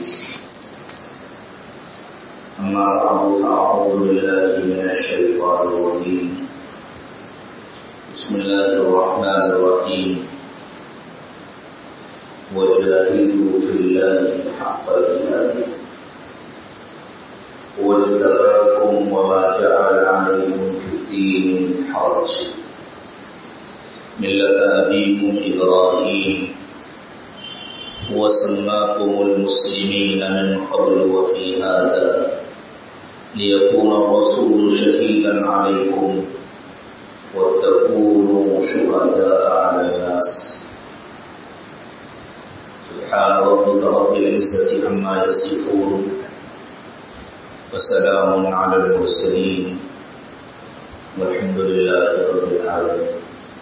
أما بعد فأعوذ بالله من الشيطان الرجيم بسم الله الرحمن الرحيم وجاهدوا في الله حق جهاده واجتباكم وما جعل عليكم في الدين من حرج ملة أبيكم إبراهيم وسماكم المسلمين من قبل وفي هذا ليكون الرسول شهيدا عليكم وتكونوا شهداء على الناس سبحان ربك رب العزة عما يصفون وسلام على المرسلين والحمد لله رب العالمين.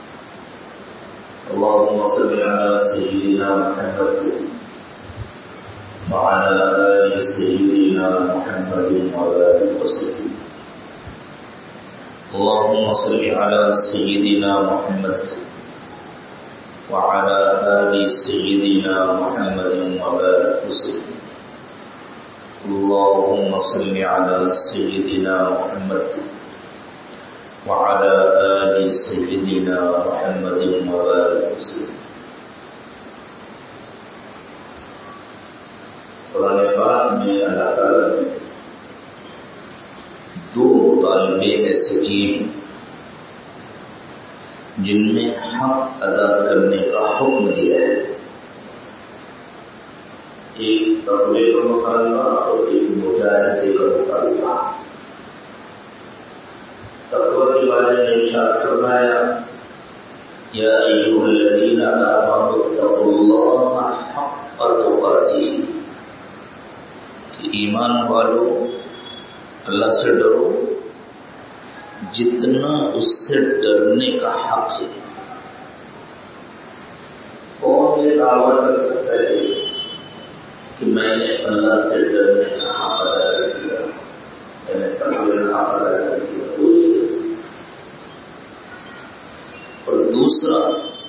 اللهم صل على سيدنا محمد وعلى آل سيدنا محمد وبارك وسلم. اللهم صل على سيدنا محمد وعلى آل سيدنا محمد وبارك وسلم. اللهم صل على سيدنا محمد وعلى آل سيدنا محمد وبارك وسلم. قرآن پاک میں اللہ تعالیٰ نے دو مطالبے ایسے کیے ہیں جن میں حق ادا کرنے کا حکم دیا ہے. ایک تقوی کا مطالبہ اور ایک مجاہدے کا مطالبہ. تقوی کے بارے میں ارشاد فرمایا یا ایھا الذین آمنوا اتقوا اللہ حق تقاتہ، ایمان والو اللہ سے ڈرو جتنا اس سے ڈرنے کا حق ہے. کون یہ دعویٰ کر سکتا ہے کہ میں نے اللہ سے ڈرنے کا حق ادا کر دیا، میں نے تقوی کا حق ادا کر دیا؟ اور دوسرا،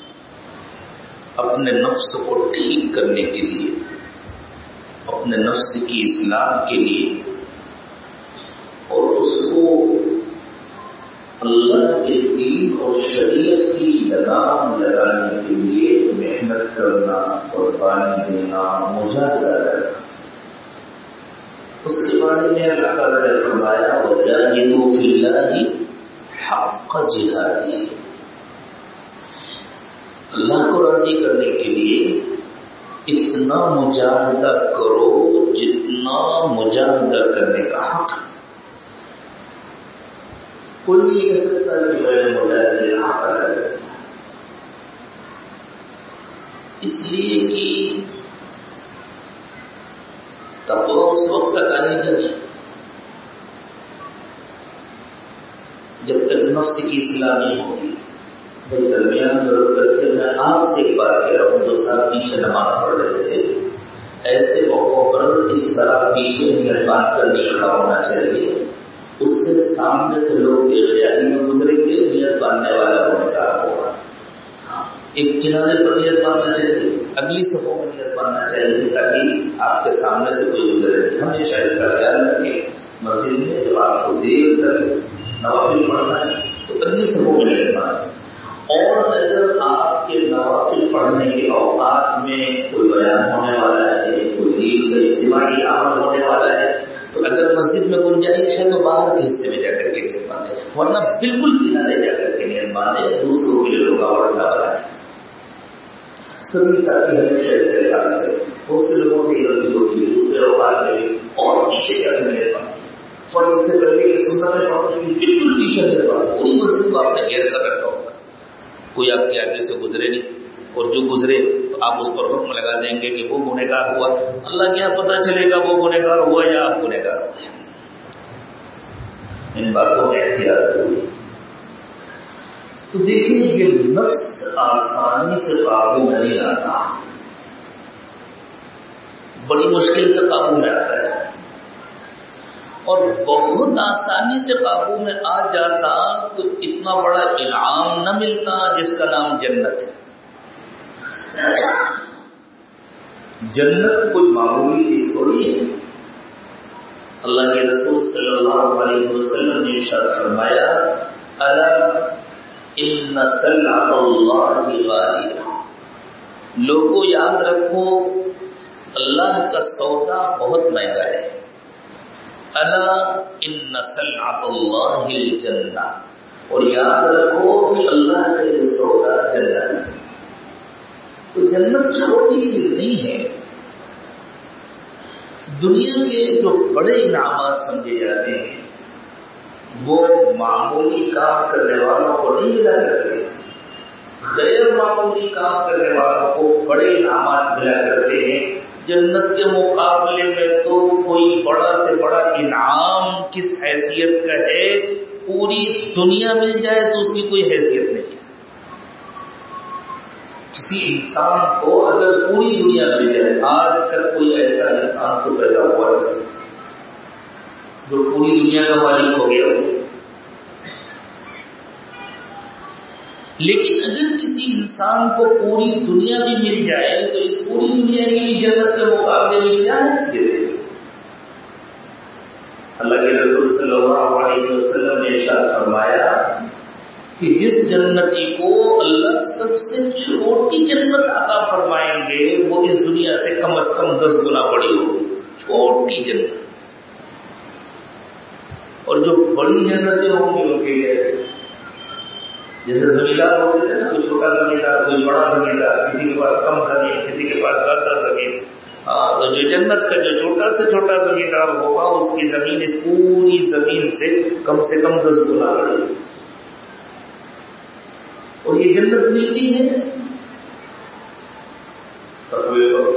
اپنے نفس کو ٹھیک کرنے کے لیے، اپنے نفس کی اصلاح کے لیے اور اس کو اللہ کے دین اور شریعت کی لگام لگانے کے لیے محنت کرنا، قربانی دینا، مجاہدہ کرنا. اس کے بارے میں اللہ تعالیٰ نے فرمایا وجاہدوا فی اللہ حق جہادہ، اللہ کو راضی کرنے کے لیے اتنا مجاہدہ کرو جتنا مجاہدہ کرنے کا حق. کوئی نہیں کہہ سکتا کہ میں نے مجاہدے کا حق ادا کر دیا، اس لیے کہ تقویٰ اس وقت تک آنے گا نہیں جب تک نفس کی اصلاح نہیں ہوگی. درمیان میں رک کر کے میں آپ سے ایک بات کہہ رہا ہوں، جو صاحب پیچھے نماز پڑھ رہے تھے، ایسے موقعوں پر اس طرح پیچھے نیت باندھ کر نہیں کھڑا ہونا چاہیے. اس سے سامنے سے لوگ خیالی میں گزریں گے، نیت باندھنے والا ہونے کا ہوگا. ایک کنارے پر نیت باندھنا چاہیے، اگلی صفوں میں نیت باندھنا چاہیے تاکہ آپ کے سامنے سے کوئی گزرے. ہمیشہ اس کا خیال رکھیں مسجد میں جب آپ کو دیر تک نوافل پڑھنا ہے تو اگلی صفوں میں نیت باندھیں. اور اگر آپ کے نوافل پڑھنے کے اوقات میں کوئی بیان ہونے والا ہے، کوئی دین کا اجتماعی عمل ہونے والا ہے، تو اگر مسجد میں گنجائش ہے تو باہر کے حصے میں جا کر کے نیت باندھے، ورنہ بالکل کنارے جا کر کے نیت باندھے، دوسروں کے لیے رکاوٹ نہ بنائے. سبھی تاکہ ہمیشہ اس طرح کریں. بہت سے لوگوں سے غلطی ہوتی ہے، دوسرے اوقات میں بھی اور پیچھے جا کر نیت باندھے. فرض سے پہلے کہ سنت میں پڑھنے کی بالکل پیچھے نیت باندھے، پوری مسجد کو آپ نے گھیر کر رکھا ہوگا، کوئی آپ کے آگے سے گزرے نہیں، اور جو گزرے تو آپ اس پر حکم لگا دیں گے کہ وہ گنہگار ہوا. اللہ کیا پتہ چلے گا وہ گنہگار ہوا یا آپ گنہگار ہوئے. ان باتوں میں احتیاط ضروری ہے. تو دیکھیں یہ نفس آسانی سے قابو میں نہیں آتا، بڑی مشکل سے قابو میں آتا ہے. اور بہت آسانی سے قابو میں آ جاتا تو اتنا بڑا انعام نہ ملتا جس کا نام جنت ہے. جنت کوئی معمولی چیز تھوڑی ہے. اللہ کے رسول صلی اللہ علیہ وسلم نے ارشاد فرمایا الا ان سلعۃ اللہ غالیہ. لوگوں یاد رکھو اللہ کا سودا بہت مہنگا ہے. الا ان سلعۃ اللہ الجنہ. اور یاد رکھو کہ اللہ کا یہ سودا جنت ہے. تو جنت چھوٹی چیز نہیں ہے. دنیا کے جو بڑے انعامات سمجھے جاتے ہیں وہ معمولی کام کرنے والوں کو نہیں ملا کرتے. غیر معمولی کام کرنے والوں کو بڑے انعامات ملا کرتے ہیں. جنت کے مقابلے میں تو کوئی بڑا سے بڑا انعام کس حیثیت کا ہے؟ پوری دنیا مل جائے تو اس کی کوئی حیثیت نہیں ہے. کسی انسان کو اگر پوری دنیا مل جائے، آج تک کوئی ایسا انسان تو پیدا ہوا ہے جو پوری دنیا کا مالک ہو گیا ہو. لیکن اگر کسی انسان کو پوری دنیا بھی مل جائے تو اس پوری دنیا کی جنت کے مقابلے میں کیا حیثیت ہے؟ اللہ کے رسول صلی اللہ علیہ وسلم نے ارشاد فرمایا کہ جس جنتی کو اللہ سب سے چھوٹی جنت عطا فرمائیں گے وہ اس دنیا سے کم از کم 10 گنا بڑی ہوگی. چھوٹی جنت. اور جو بڑی جنتیں ہوں گی ان کے لیے جیسے زمیندار ہوتے تھے نا، کوئی چھوٹا زمیندار کوئی بڑا زمیندار، کسی کے پاس کم زمین کسی کے پاس زیادہ زمین. تو جو جنت کا جو چھوٹا سے چھوٹا زمیندار ہوگا اس کی زمین اس پوری زمین سے کم 10 گنا بڑی. اور یہ جنت ملتی ہے تقوی پر،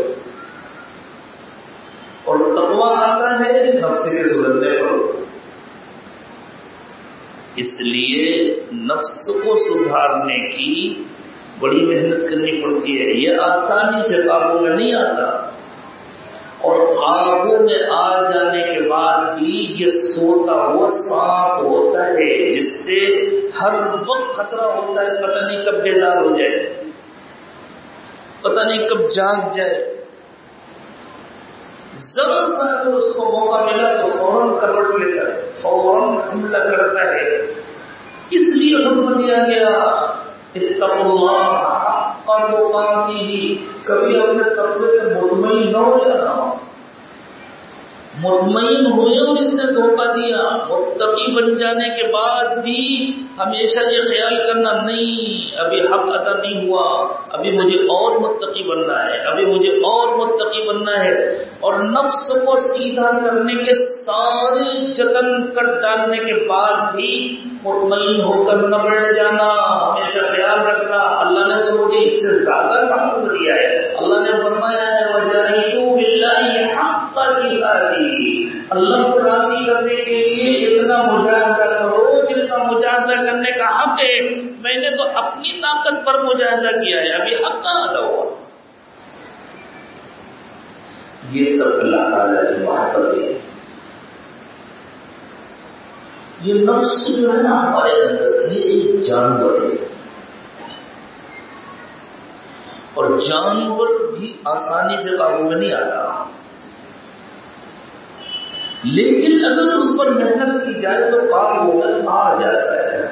اور تقوی آتا ہے نفس کے سدھرنے پر. اس لیے نفس کو سدھارنے کی بڑی محنت کرنی پڑتی ہے. یہ آسانی سے قابو میں نہیں آتا، اور قابو میں آ جانے کے بعد بھی یہ سوتا ہوا سانپ ہوتا ہے جس سے ہر وقت خطرہ ہوتا ہے. پتہ نہیں کب بیدار ہو جائے، پتہ نہیں کب جاگ جائے. ذرا سا اگر اس کو موقع ملا تو فوراً کروٹ لیتا ہے، فوراً حملہ کرتا ہے. اس لیے حکم دیا گیا اتقوا اللہ حق تقاته. کبھی اپنے تقوی سے مطمئن نہ ہو جانا. مطمئن ہوئے اور اس نے دھوکہ دیا. متقی بن جانے کے بعد بھی ہمیشہ یہ خیال کرنا نہیں ابھی حق ادا نہیں ہوا، ابھی مجھے اور متقی بننا ہے، ابھی مجھے اور متقی بننا ہے. اور نفس کو سیدھا کرنے کے سارے جتن کر ڈالنے کے بعد بھی مطمئن ہو کر نہ بڑھ جانا. ہمیشہ خیال رکھنا اللہ نے تو مجھے اس سے زیادہ حکم دیا ہے. اللہ نے فرمایا ہے وَجَاهِدُوا بِاللَّهِ حَقَّ جِهَادِهِ. اللہ کو راضی کرنے کے لیے اتنا مجاہدہ کرو جتنا مجاہدہ کرنے کا حق ہے. میں نے تو اپنی طاقت پر مجاہدہ کیا ہے، ابھی حق نہ ادا ہوا. یہ سب اللہ تعالیٰ کی محبت ہے. یہ نفس جو ہے نا ہمارے اندر یہ ایک جانور ہے، اور جانور بھی آسانی سے قابو میں نہیں آتا. لیکن اگر اس پر محنت کی جائے تو قابو میں آ جاتا ہے.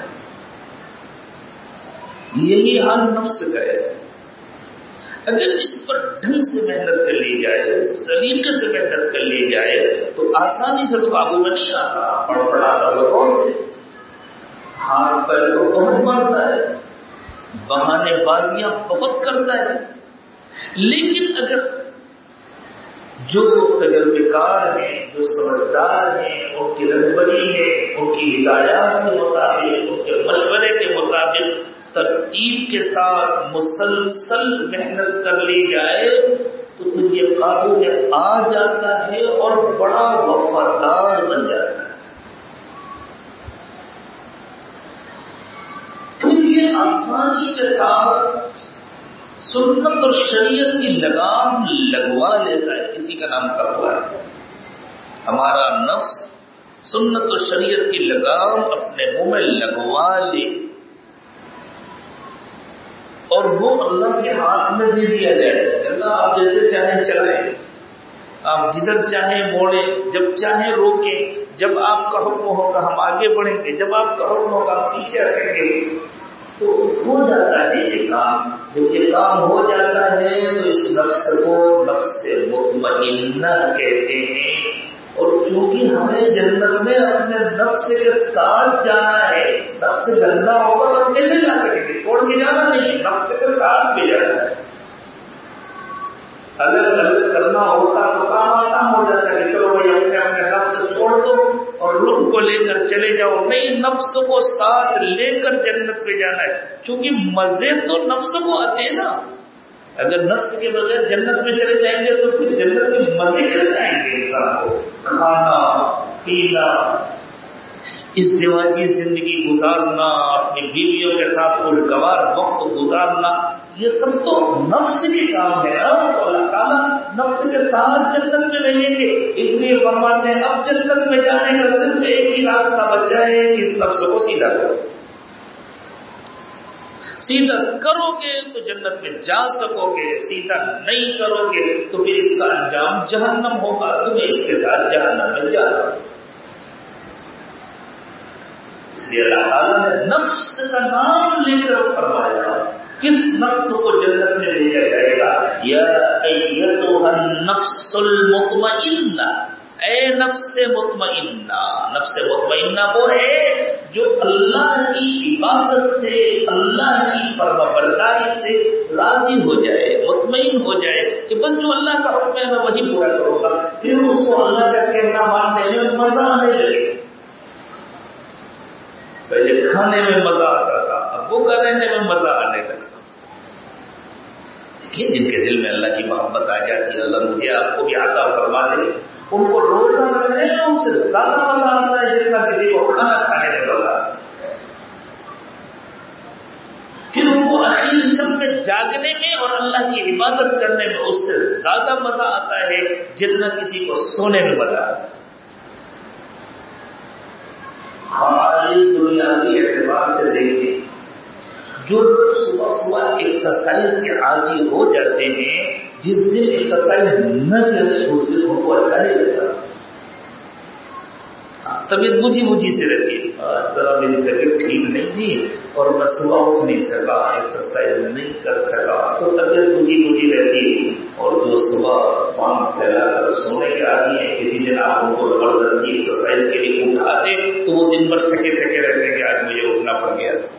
یہی حال نفس کا ہے. اگر اس پر ڈھنگ سے محنت کر لی جائے، سلیقے سے محنت کر لی جائے تو آسانی سے تو قابو میں نہیں آتا. پڑپڑاتا تو بہت ہے، ہاتھ پیر کو بہت مارتا ہے، بہانے بازیاں بہت کرتا ہے. لیکن اگر جو تجربے کار ہیں، جو سمجھدار ہیں، ان کی رہبری ہے، ان کی ہدایات کے مطابق، ان کے مشورے کے مطابق ترتیب کے ساتھ مسلسل محنت کر لی جائے تو پھر یہ قابو میں آ جاتا ہے اور بڑا وفادار بن جاتا ہے. پھر یہ آسانی کے ساتھ سنت اور شریعت کی لگام لگوا لیتا ہے. کسی کا نام تقویٰ ہے. ہمارا نفس سنت اور شریعت کی لگام اپنے منہ میں لگوا لے اور وہ اللہ کے ہاتھ میں دے دیا جائے. اللہ آپ جیسے چاہیں چاہیں چلائیں، آپ جدھر چاہیں موڑیں، جب چاہیں روکیں، جب آپ کا حکم ہوگا ہم آگے بڑھیں گے، جب آپ کا حکم ہوگا ہم پیچھے ہٹیں گے۔ تو ہو جاتا ہے یہ کام۔ جب یہ کام ہو جاتا ہے تو اس نفس کو نفس مطمئنہ کہتے ہیں۔ اور چونکہ ہمیں جنت میں اپنے نفس کے ساتھ جانا ہے، نفس گندا ہوگا تو ہم کیسے جا سکیں گے؟ چھوڑ کے جانا نہیں، نفس کے ساتھ بھی جانا ہے۔ الگ الگ کرنا ہوتا تو کام آسان ہو جاتا ہے کہ چلو بھائی اپنے اپنے نفس چھوڑ دو اور روح کو لے کر چلے جاؤ۔ نہیں، نفس کو ساتھ لے کر جنت پہ جانا ہے، چونکہ مزے تو نفس کو آتے ہیں نا۔ اگر نفس کے بغیر جنت میں چلے جائیں گے تو پھر جنت کے مزے کیسے آئیں گے انسان کو؟ کھانا پینا، ازدواجی زندگی گزارنا، اپنی بیویوں کے ساتھ خوشگوار وقت گزارنا، یہ سب تو نفس کے کام ہے نا۔ تو اللہ تعالیٰ نفس کے ساتھ جنت میں رہیں گے، اس لیے فرماتے ہیں اب جنت میں جانے کا صرف ایک ہی راستہ بچا ہے کہ اس نفس کو سیدھا کرو۔ سیدھا کرو گے تو جنت میں جا سکو گے، سیدھا نہیں کرو گے تو پھر اس کا انجام جہنم ہوگا، تمہیں اس کے ساتھ جہنم میں جانا۔ اس لیے اللہ تعالیٰ نے نفس کا نام لے کر فرمایا، کس نفس کو جنت میں لے جائے گا؟ یا ایتھا النفس المطمئنہ، اے نفس مطمئنہ۔ نفس مطمئنہ وہ ہے جو اللہ کی عبادت سے، اللہ کی فرمانبرداری سے راضی ہو جائے، مطمئن ہو جائے کہ بس جو اللہ کا حکم ہے میں وہی پورا کروں گا، پھر اس کو اللہ کا کہنا ماننے میں مزہ آنے لگے۔ پہلے کھانے میں مزہ آتا تھا، اب وہ رہنے میں مزہ آنے لگا۔ دیکھیے جن کے دل میں اللہ کی محبت آ جاتی ہے، اللہ مجھے آپ کو بھی عطا فرما دے، ان کو روزہ رکھنے میں اس سے زیادہ مزہ آتا ہے جتنا کسی کو کھانا کھانے میں مزہ آتا ہے۔ پھر ان کو اخیر شب میں جاگنے میں اور اللہ کی عبادت کرنے میں اس سے زیادہ مزہ آتا ہے جتنا کسی کو سونے میں مزہ آتا ہے۔ ہماری دنیاوی اعتبار سے دیکھیں، جو لوگ صبح صبح ایکسرسائز کے عادی ہو جاتے ہیں، جس دن ایکسرسائز نہ کرے اس دن ان کو اچھا نہیں لگتا، طبیعت بجھی بجھی سے رہتی ہے، ذرا میری طبیعت ٹھیک نہیں جی اور میں صبح اٹھ نہیں سکا، ایکسرسائز نہیں کر سکا، تو طبیعت بجھی بجھی رہتی ہے۔ اور جو صبح پان پھیلا کر سونے کے عادی ہیں، کسی دن آپ ان کو زبردستی ایکسرسائز کے لیے اٹھاتے تو وہ دن بھر تھکے تھکے رہتے ہیں کہ آج مجھے اٹھنا پڑ گیا تھا۔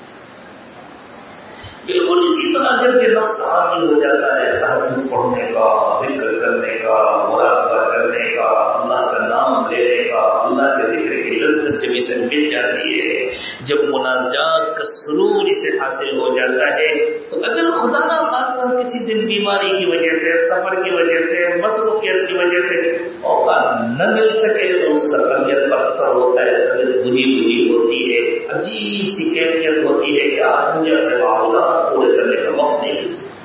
بالکل اسی طرح جب یہ نفس عادی ہو جاتا ہے تہجد پڑھنے کا، ذکر کرنے کا، مراقبہ کرنے کا، اللہ کا نام لینے کا، اللہ کے ذکر کی لذت جب اسے مل جاتی ہے، جب مناجات کا سرور اسے حاصل ہو جاتا ہے، تو اگر خدا نہ خواستہ کسی دن بیماری کی وجہ سے، سفر کی وجہ سے، مصروفیت کی وجہ سے اوقات نہ مل سکے تو اس کا طبیعت پر اثر ہوتا ہے، طبیعت بجھی بجھی ہوتی ہے، عجیب سی کیفیت ہوتی ہے کہ آج مجھے اپنے معاملات پورے کرنے کا وقت نہیں مل سکتا۔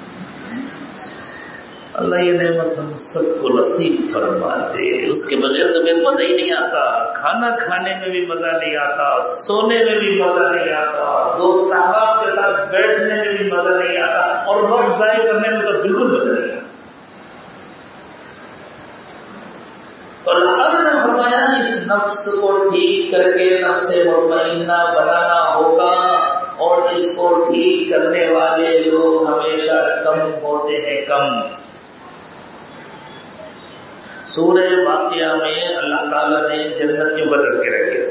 اللہ یہ نعمت ہم سب کو نصیب فرما دے۔ اس کے بغیر تو مزہ ہی نہیں آتا، کھانا کھانے میں بھی مزہ نہیں آتا، سونے میں بھی مزہ نہیں آتا، دوست احباب کے ساتھ بیٹھنے میں بھی مزہ نہیں آتا، اور وقت ضائع کرنے میں تو بالکل مزہ نہیں آتا۔ تو اللہ نے فرمایا اس نفس کو ٹھیک کر کے نفس مطمئنہ بنانا ہوگا، اور اس کو ٹھیک کرنے والے لوگ ہمیشہ کم ہوتے ہیں، کم۔ سورہ واقعہ میں اللہ تعالیٰ نے جنت کے تذکرہ کیا۔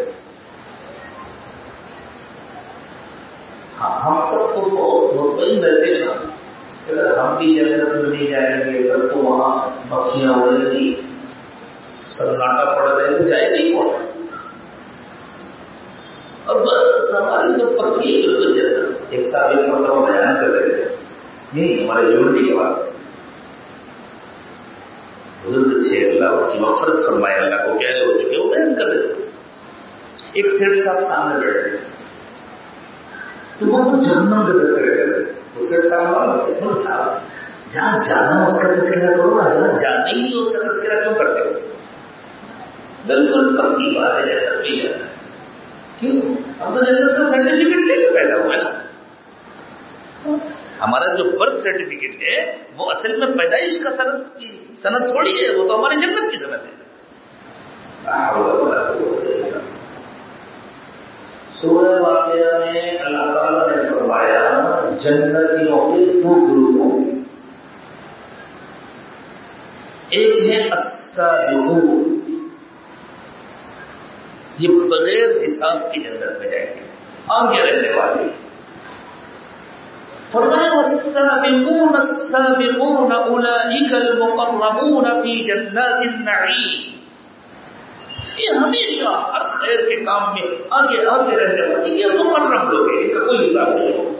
ہاں ہم سب تو بہت مطمئن رہتے ہیں، اگر ہم بھی جنت میں نہیں جائیں گے تب تو وہاں مکھیاں اڑیں گی، سناٹا پڑ رہے تو جائے نہیں کون، اور بس ہماری تو پکی ہے بالکل جنت۔ ایک ساتھ ایک مرتبہ بیان کر رہے تھے، نہیں ہمارے یونٹی کے بعد بزرگ تھے، اللہ کی مغفرت فرمائے، اللہ کو پیارے ہو چکے، وہ بیان کر رہے تھے۔ ایک سیٹ صاحب سامنے بیٹھے تو وہ جہنم کا تذکرہ کر رہے تھے، اس سیٹ صاحب جہاں جانا اس کا تذکرہ کرو نا، جہاں جانا ہی نہیں اس کا تذکرہ کیوں کرتے ہو؟ بالکل پکی بات ہے، جنت بھی جانا ہے، کیوں؟ ہم تو جنت کا سرٹیفکیٹ لے کے پیدا ہوا ہے نا، ہمارا جو برتھ سرٹیفکیٹ ہے وہ اصل میں پیدائش کا سند تھوڑی ہے، وہ تو ہماری جنت کی سند ہے. سورہ واقعہ میں اللہ تعالیٰ نے فرمایا جنتیوں کے 2 گروپ ہوں گے. ایک ہے السابقون، یہ بغیر حساب کی جنت میں جائیں گے، آگے رہنے والے. فرمایا والسابقون السابقون اولئک المقربون فی جنات النعیم. یہ ہمیشہ ہر خیر کے کام میں آگے رہنے والے یہ مقرب لوگ ہیں، ان کا کوئی حساب نہیں ہوگا.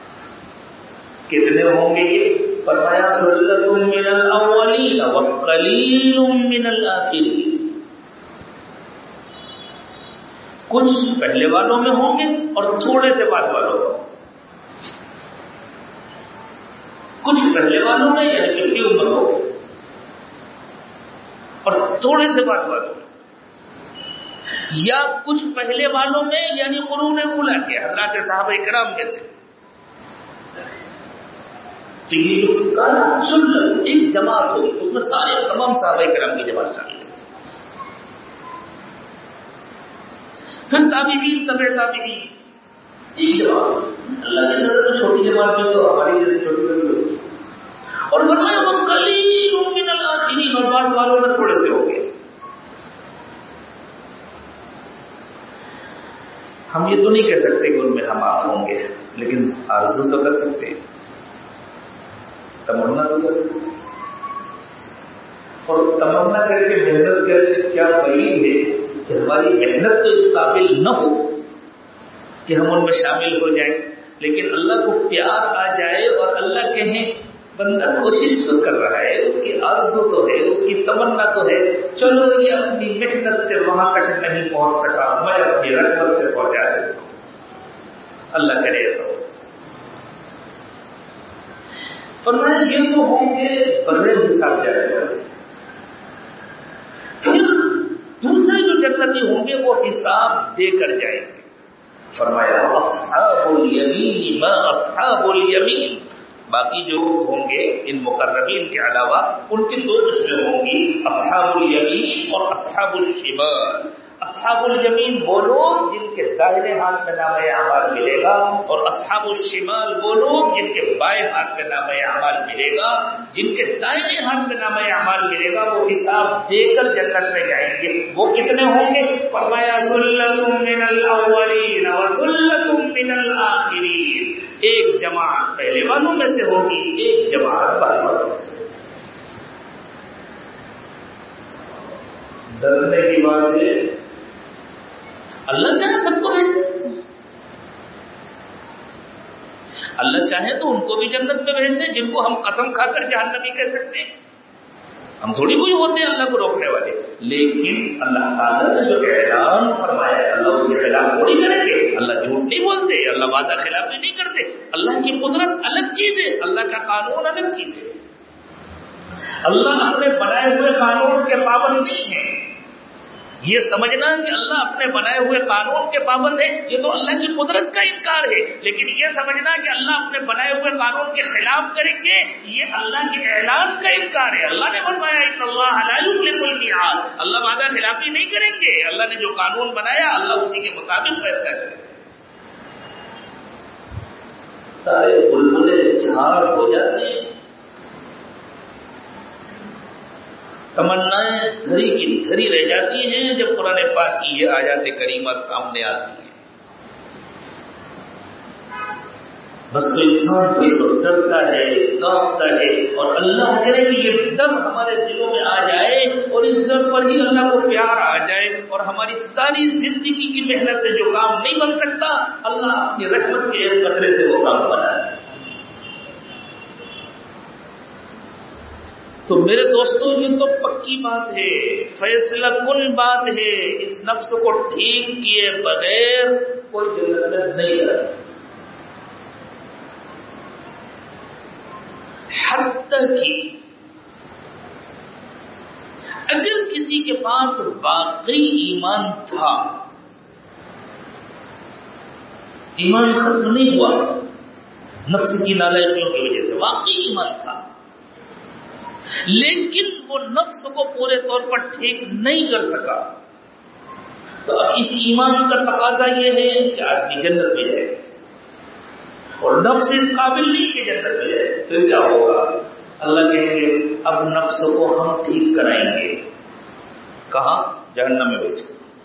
کتنے ہوں گے یہ؟ فرمایا ثلۃ من الاولین وقلیل من الآخرین. کچھ پہلے والوں میں ہوں گے اور تھوڑے سے بعد والوں میں. کچھ پہلے والوں میں یعنی 50 عمر ہو اور تھوڑے سے بعد والوں میں، یا کچھ پہلے والوں میں یعنی قرون اولیٰ کے حضرات صحابہ کرام جیسے. ایک جماعت ہوگی، اس میں سارے تمام صحابہ کرام کی جماعت شامل ہے. پھر تابعین، تبع تابعین، ایک جماعت. اللہ کی نظر میں چھوٹی جماعت میں تو ہماری جیسے چھوٹی ہوگی. اور فرمایا وقلیل من الآخرین، اور بعد والوں میں تھوڑے سے ہوں گے. ہم یہ تو نہیں کہہ سکتے کہ ان میں ہم آپ ہوں گے، لیکن آرزو تو کر سکتے ہیں، تمنا تو کر سکتے ہیں. اور تمنا کر کے محنت کر کے کیا بعید ہے کہ ہماری محنت تو اس قابل نہ ہو کہ ہم ان میں شامل ہو جائیں، لیکن اللہ کو پیار آ جائے اور اللہ کہیں بندہ کوشش تو کر رہا ہے، اس کی آرزو تو ہے، اس کی تمنا تو ہے، چلو یہ اپنی محنت سے وہاں تک نہیں پہنچ سکا، میں اپنی رحمت سے پہنچا دیتا ہوں. اللہ کرے ایسا ہو. فرمایا یہ تو ہوں گے بغیر حساب جائے والے. پھر دوسرے جو جنتی ہوں گے وہ حساب دے کر جائیں گے. فرمایا اصحاب الیمین ما اصحاب الیمین. باقی جو ہوں گے ان مقربین کے علاوہ ان کی 2 قسمیں ہوں گی، اصحاب الیمین اور اصحاب الشمال. اصحاب الیمین وہ لوگ جن کے دائیں ہاتھ میں نامہ اعمال ملے گا، اور اصحاب الشمال وہ لوگ جن کے بائیں ہاتھ میں نامہ اعمال ملے گا. جن کے دائیں ہاتھ میں نامہ اعمال ملے گا وہ حساب دے کر جنت میں جائیں گے. وہ کتنے ہوں گے؟ فرمایا ثلۃ من الاولین وثلۃ من الآخرین. ایک جماعت پہلے والوں میں سے ہوگی، ایک جماعت بعد والوں میں سے. ڈرنے کی بات ہے، اللہ چاہے سب کو بھیج دے. اللہ چاہے تو ان کو بھی جنت میں بھیج دے جن کو ہم قسم کھا کر جہنمی کہہ سکتے ہیں. ہم تھوڑی کوئی ہوتے ہیں اللہ کو روکنے والے. لیکن اللہ تعالیٰ نے جو اعلان فرمایا ہے اللہ اس کے خلاف تھوڑی کریں گے. اللہ جھوٹ نہیں بولتے، اللہ وعدہ خلافی نہیں کرتے. اللہ کی قدرت الگ چیز ہے، اللہ کا قانون الگ چیز ہے. اللہ اپنے بنائے ہوئے قانون کے پابند نہیں ہے. یہ سمجھنا کہ اللہ اپنے بنائے ہوئے قانون کے پابند ہے یہ تو اللہ کی قدرت کا انکار ہے. لیکن یہ سمجھنا کہ اللہ اپنے بنائے ہوئے قانون کے خلاف کریں گے یہ اللہ کے اعلان کا انکار ہے. اللہ نے فرمایا ان اللہ لا یخلف المیعاد. اللہ وعدہ خلافی نہیں کریں گے. اللہ نے جو قانون بنایا اللہ اسی کے مطابق فیصلہ کرے. سارے بلبلے جھاڑ ہو جاتے ہیں، تمنائیں دھری کی دھری رہ جاتی ہیں جب قرآن پاک کی یہ آیات کریمہ سامنے آتی ہیں. بس تو انسان کوئی تو ڈرتا ہے، کانپتا ہے، اور اللہ کرے کہ یہ ڈر ہمارے دلوں میں آ جائے اور اس ڈر پر ہی اللہ کو پیار آ جائے اور ہماری ساری زندگی کی محنت سے جو کام نہیں بن سکتا اللہ اپنی رحمت کے ایک قطرے سے وہ کام بنائے. تو میرے دوستوں یہ تو پکی بات ہے، فیصلہ کن بات ہے. اس نفس کو ٹھیک کیے بغیر کوئی جنت میں نہیں جا سکتا. حتیٰ کہ اگر کسی کے پاس واقعی ایمان تھا، ایمان ختم نہیں ہوا، نفس کی نالائقیوں کی وجہ سے واقعی ایمان تھا، لیکن وہ نفس کو پورے طور پر ٹھیک نہیں کر سکا. تو اب اس ایمان کا تقاضا یہ ہے کہ آدمی جنت میں جائے، اور نفس اس قابل نہیں کہ جنت میں جائے. پھر کیا ہوگا؟ اللہ کہیں گے اب نفس کو ہم ٹھیک کرائیں گے. کہاں؟ جہنم میں بھیجیں.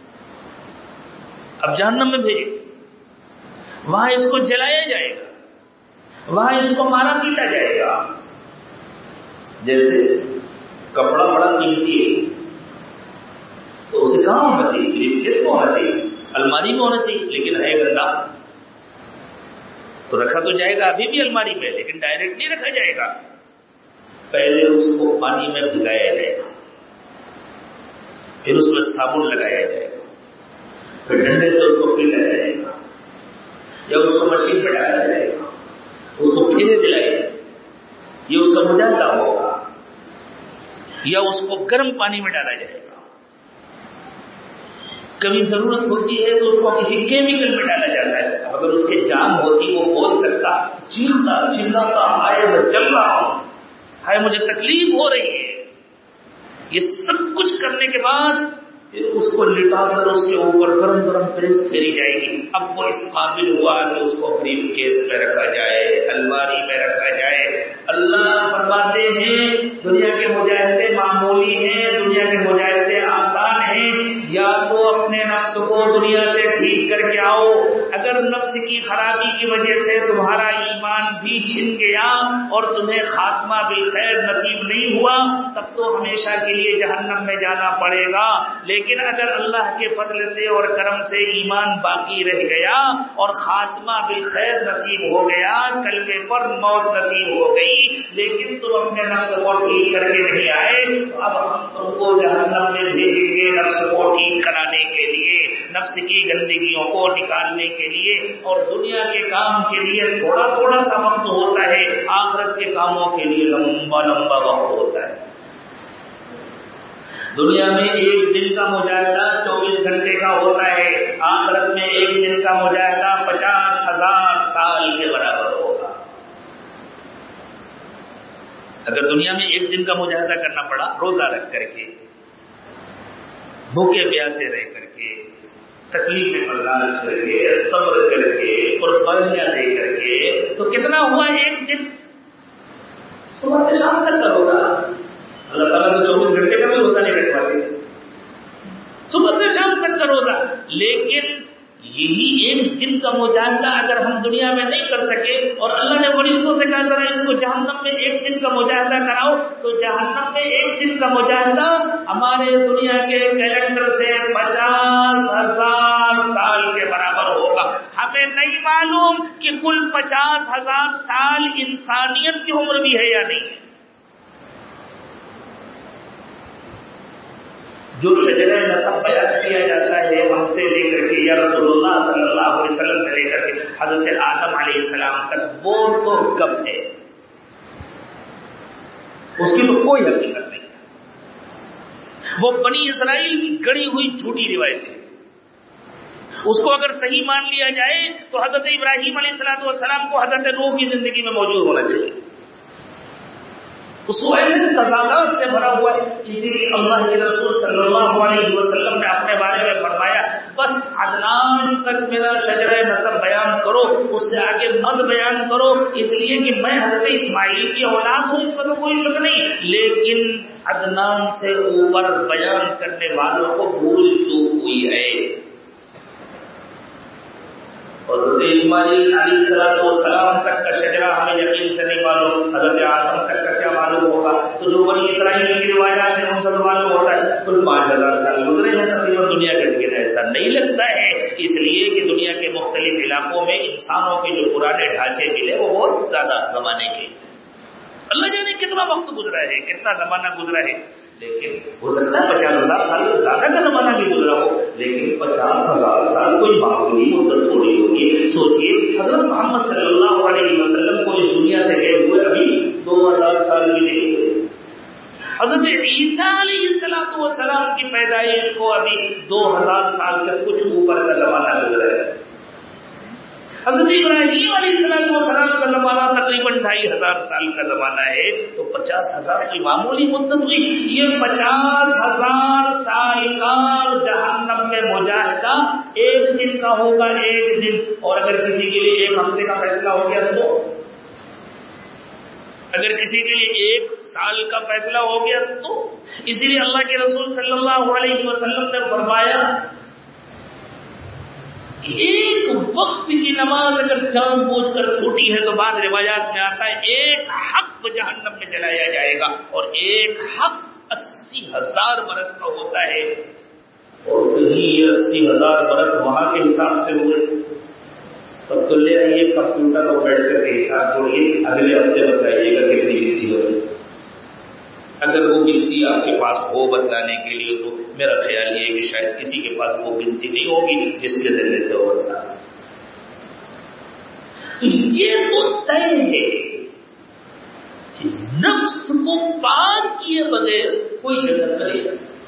اب جہنم میں بھیجیں، وہاں اس کو جلایا جائے گا، وہاں اس کو مارا پیٹا جائے گا. جیسے کپڑا بڑا قیمتی ہے تو اسے کہاں ہونا چاہیے؟ بریف کیس میں ہونا چاہیے، الماری میں ہونا چاہیے، لیکن ہے گندا تو رکھا تو جائے گا ابھی بھی الماری میں، لیکن ڈائریکٹ نہیں رکھا جائے گا. پہلے اس کو پانی میں بھگایا جائے گا، پھر اس میں صابن لگایا جائے گا، پھر ڈنڈے سے اس کو پیٹا جائے گا، یا اس کو مشین پہ ڈالا جائے گا، اس کو پھیرے دلائے گا. یہ اس کا مجاہدہ ہوگا. یا اس کو گرم پانی میں ڈالا جائے گا. کبھی ضرورت ہوتی ہے تو اس کو کسی کیمیکل میں ڈالا جاتا ہے. اگر اس کے جان ہوتی وہ بول سکتا، چیختا چلاتا، ہائے میں چل رہا ہوں، ہائے مجھے تکلیف ہو رہی ہے. یہ سب کچھ کرنے کے بعد پھر اس کو لٹا کر اس کے اوپر گرم گرم پریس پھیری جائے گی. اب وہ اس قابل ہوا کہ اس کو بریف کیس میں رکھا جائے، الماری میں رکھا جائے. اللہ فرماتے ہیں دنیا کے مجاہدے معمولی ہیں، دنیا کے مجاہدے آسان ہیں. یا تو اپنے نفس کو دنیا سے ٹھیک کر کے آؤ. اگر نفس کی خرابی کی وجہ سے تمہارا ایمان بھی چھن گیا اور تمہیں خاتمہ بالخیر نصیب نہیں ہوا، تب تو ہمیشہ کے لیے جہنم میں جانا پڑے گا. لیکن اگر اللہ کے فضل سے اور کرم سے ایمان باقی رہ گیا اور خاتمہ بالخیر نصیب ہو گیا، کلمے پر موت نصیب ہو گئی، لیکن تم اپنے نفس کو ٹھیک کر کے نہیں آئے، تو اب ہم تم کو جہنم میں بھیجیں گے نفس کو ٹھیک کرانے کے لیے، نفس کی گندگیوں کو نکالنے کے لیے. اور دنیا کے کام کے لیے تھوڑا تھوڑا سا وقت ہوتا ہے، آخرت کے کاموں کے لیے لمبا لمبا وقت ہوتا ہے. دنیا میں ایک دن کا مجاہدہ 24 گھنٹے کا ہوتا ہے، آخرت میں ایک دن کا مجاہدہ 50,000 سال کے برابر ہوگا. اگر دنیا میں ایک دن کا مجاہدہ کرنا پڑا، روزہ رکھ کر کے، بھوکے پیاسے رہ کر کے، تکلیفیں برداشت کر کے، صبر کر کے، قربانیاں دے کر کے، تو کتنا ہوا ایک دن؟ صبح سے شام تک کا ہوگا. اللہ تعالیٰ تو 24 گھنٹے کا بھی روزہ نہیں رکھ پاتے، صبح سے شام تک کا روزہ. لیکن یہی ایک دن کا مجاہدہ اگر ہم دنیا میں نہیں کر سکے، اور اللہ نے فرشتوں سے کہا ذرا اس کو جہنم میں ایک دن کا مجاہدہ کراؤ، تو جہنم میں ایک دن کا مجاہدہ ہمارے دنیا کے کیلنڈر سے 50,000 سال کے برابر ہوگا. ہمیں نہیں معلوم کہ کل 50,000 سال انسانیت کی عمر بھی ہے یا نہیں ہے. جو شجرہ نسب بیان کیا جاتا ہے ہم سے لے کر کے یا رسول اللہ صلی اللہ علیہ وسلم سے لے کر کے حضرت آدم علیہ السلام تک، وہ تو گپ ہے، اس کی تو کوئی حقیقت نہیں. وہ بنی اسرائیل کی گڑی ہوئی جھوٹی روایت ہے. اس کو اگر صحیح مان لیا جائے تو حضرت ابراہیم علیہ السلام کو حضرت نوح کی زندگی میں موجود ہونا چاہیے. اس ایسے تضادات سے بھرا ہوا ہے. اسی لیے اللہ کے رسول صلی اللہ علیہ وسلم نے اپنے بارے میں فرمایا بس عدنان تک میرا شجرہ نسب بیان کرو، اس سے آگے مت بیان کرو، اس لیے کہ میں حضرت اسماعیل کی اولاد ہوں، اس میں تو کوئی شک نہیں. لیکن عدنان سے اوپر بیان کرنے والوں کو بھول چوک ہوئی ہے. حضرت اسماعیل علیہ السلام تک کا شجرہ ہمیں یقین سے نہیں معلوم، حضرت آدم تک کا کیا معلوم ہوگا؟ تو جو بنی اسرائیل کی روایات ہیں ان سے معلوم ہوتا ہے کل 5,000 سال گزرے ہیں تقریباً دنیا کے. لیکن ایسا نہیں لگتا ہے، اس لیے کہ دنیا کے مختلف علاقوں میں انسانوں کے جو پرانے ڈھانچے ملے وہ بہت زیادہ زمانے کے. اللہ جانے کتنا وقت گزرا ہے، کتنا زمانہ گزرا ہے. لیکن ہو سکتا ہے 50,000 سال زیادہ کا زمانہ بھی گزرا ہو، لیکن 50,000 سال کوئی معمولی مدت تھوڑی ہوگی. سوچئے حضرت محمد صلی اللہ علیہ وسلم کو اس دنیا سے گئے ہوئے ابھی 2,000 سال بھی نہیں ہوئے. حضرت عیسیٰ علیہ السلام کی پیدائش کو ابھی 2,000 سال سے کچھ اوپر کا زمانہ گزرا ہے. حضرت ابراہیم علیہ السلام کا زمانہ تقریباً 2500 سال کا زمانہ ہے، تو 50,000 کی معمولی مدت ہوئی. یہ 50,000 سال کا جہنم میں مجاہدہ ایک دن کا ہوگا، ایک دن. اور اگر کسی کے لیے ایک ہفتے کا فیصلہ ہو گیا تو، اگر کسی کے لیے 1 سال کا فیصلہ ہو گیا تو. اسی لیے اللہ کے رسول صلی اللہ علیہ وسلم نے فرمایا ایک وقت کی نماز اگر جان بوجھ کر چھوٹی ہے تو بعض روایات میں آتا ہے ایک حق جہنم میں جلایا جائے گا، اور ایک حق 80,000 برس کا ہوتا ہے. اور کہیں 80,000 برس وہاں کے حساب سے ہوئے. تب تو لے آئیے کمپیوٹر اور بیٹھ کر کے حساب چھوڑیے، اگلے ہفتے بتائیے گا کتنی گنتی ہوگی. اگر وہ گنتی آپ کے پاس ہو بتلانے کے لیے تو میرا خیال یہ ہے کہ شاید کسی کے پاس وہ گنتی نہیں ہوگی جس کے ذریعے سے وہ بتلا سکے. تو یہ تو طے ہے کہ نفس کو پاک کیے بغیر کوئی جنت نہیں جا سکتا.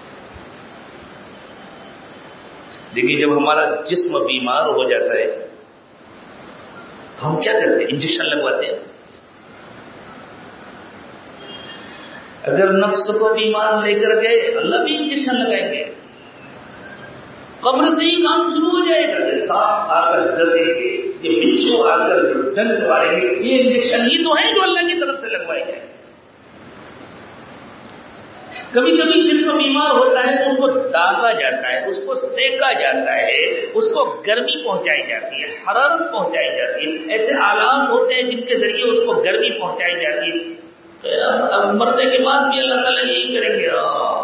دیکھیے جب ہمارا جسم بیمار ہو جاتا ہے تو ہم کیا کرتے ہیں؟ انجیکشن لگواتے ہیں. اگر نفس کو بیمار لے کر گئے اللہ بھی انجیکشن لگائیں گے. قبر سے ہی کام شروع ہو جائے گا. یہ سانپ آ کر ڈسیں گے، یہ بچھو آ کر ڈنک ماریں گے. یہ انجیکشن ہی تو ہے جو اللہ کی طرف سے لگوائے گئے. کبھی کبھی جسم بیمار ہوتا ہے تو اس کو داغا جاتا ہے، اس کو سینکا جاتا ہے، اس کو گرمی پہنچائی جاتی ہے، حرارت پہنچائی جاتی ہے. ایسے آلات ہوتے ہیں جن کے ذریعے اس کو گرمی پہنچائی جاتی ہے. اب مرنے کے بعد بھی اللہ تعالیٰ یہی کریں گے،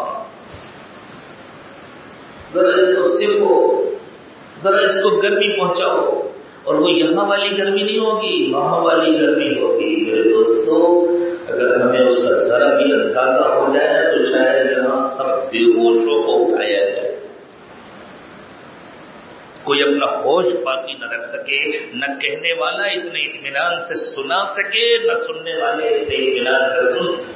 ذرا اس کو سیکھو، ذرا اس کو گرمی پہنچاؤ. اور وہ یہاں والی گرمی نہیں ہوگی، وہاں والی گرمی ہوگی. میرے دوستو اگر ہمیں اس کا ذرا بھی اندازہ ہو جائے تو شاید یہاں سب بے ہوشوں کو اٹھایا جائے. کوئی اپنا ہوش باقی نہ رکھ سکے، نہ کہنے والا اتنے اطمینان سے سنا سکے، نہ سننے والے اتنے اطمینان سے سن سکے.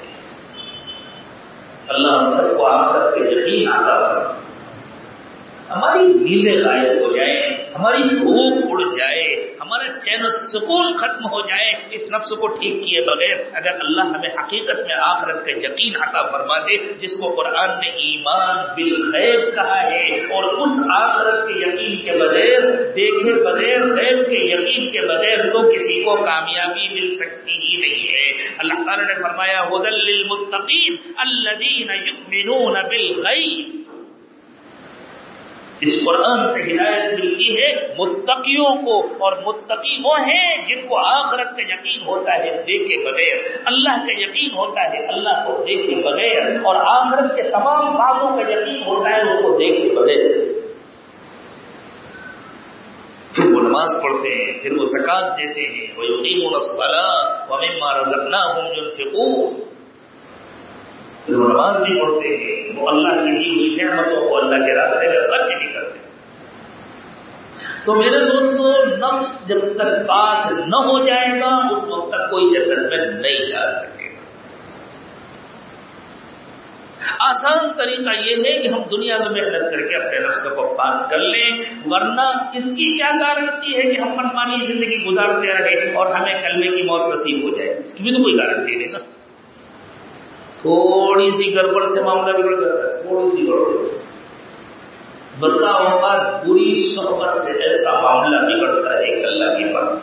اللہ ہم سب کو آخرت کے یقین عطا فرمائے. ہماری نیندیں غائب ہو جائیں، ہماری بھوک اڑ جائے، ہمارا چین و سکون ختم ہو جائے اس نفس کو ٹھیک کیے بغیر. اگر اللہ ہمیں حقیقت میں آخرت کا یقین عطا فرما دے جس کو قرآن نے ایمان بالغیب کہا ہے، اور اس آخرت کے یقین کے بغیر، دیکھے بغیر، غیب کے یقین کے بغیر تو کسی کو کامیابی مل سکتی ہی نہیں ہے. اللہ تعالیٰ نے فرمایا ھدی للمتقین الذین یؤمنون بالغیب. اس قرآن سے ہدایت ملتی ہے متقیوں کو، اور متقی وہ ہیں جن کو آخرت کا یقین ہوتا ہے دیکھے بغیر، اللہ کا یقین ہوتا ہے اللہ کو دیکھے بغیر، اور آخرت کے تمام باتوں کا یقین ہوتا ہے اس کو دیکھے بغیر. پھر وہ نماز پڑھتے ہیں، پھر وہ زکوٰۃ دیتے ہیں. وَيُقِيمُونَ الصَّلَاةَ وَمِمَّا رَزَقْنَاهُمْ يُنْفِقُونَ. وہ نماز بھی پڑھتے ہیں، وہ اللہ کی دی ہوئی نعمتوں کو اللہ کے راستے میں خرچ بھی کرتے ہیں. تو میرے دوستو نفس جب تک پاک نہ ہو جائے گا اس وقت تک کوئی جنت میں نہیں جا سکے گا. آسان طریقہ یہ ہے کہ ہم دنیا میں محنت کر کے اپنے نفس کو پاک کر لیں، ورنہ اس کی کیا گارنٹی ہے کہ ہم منمانی زندگی گزارتے رہیں اور ہمیں کلمے کی موت نصیب ہو جائے؟ اس کی بھی تو کوئی گارنٹی نہیں نا. تھوڑی سی گڑبڑ سے معاملہ بگڑ جاتا ہے، تھوڑی سی گڑبڑ سے بتا ہوگا. بری صحبت سے ایسا معاملہ بگڑتا ہے کہ اللہ کی بات.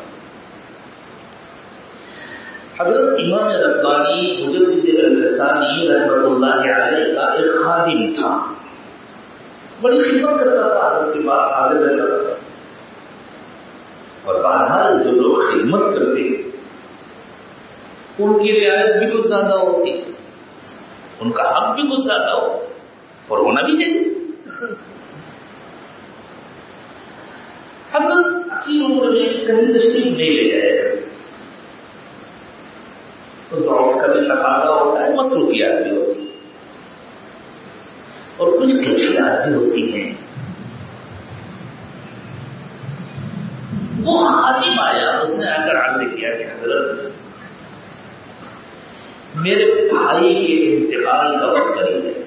حضرت امام ربانی مجدد الفسانی رحمۃ اللہ علیہ کا ایک خادم تھا، بڑی خدمت کرتا تھا، حضرت کے پاس حاضر رہتا تھا. اور بہرحال جو لوگ خدمت کرتے ان کی رعایت بھی کچھ زیادہ ہوتی، ان کا حق بھی کچھ زیادہ ہو، اور ہونا بھی چاہیے. حضرت اخیر عمر میں کہیں تشریف نہیں لے جائے گا، ضعف کا بھی تقاضا ہوتا ہے، مصروفیات بھی ہوتی اور کچھ کیفیات بھی ہوتی ہیں. وہ خادم آیا، اس نے آ کر عرض کیا کہ حضرت میرے بھائی کے انتقال کا وقت قریب ہے،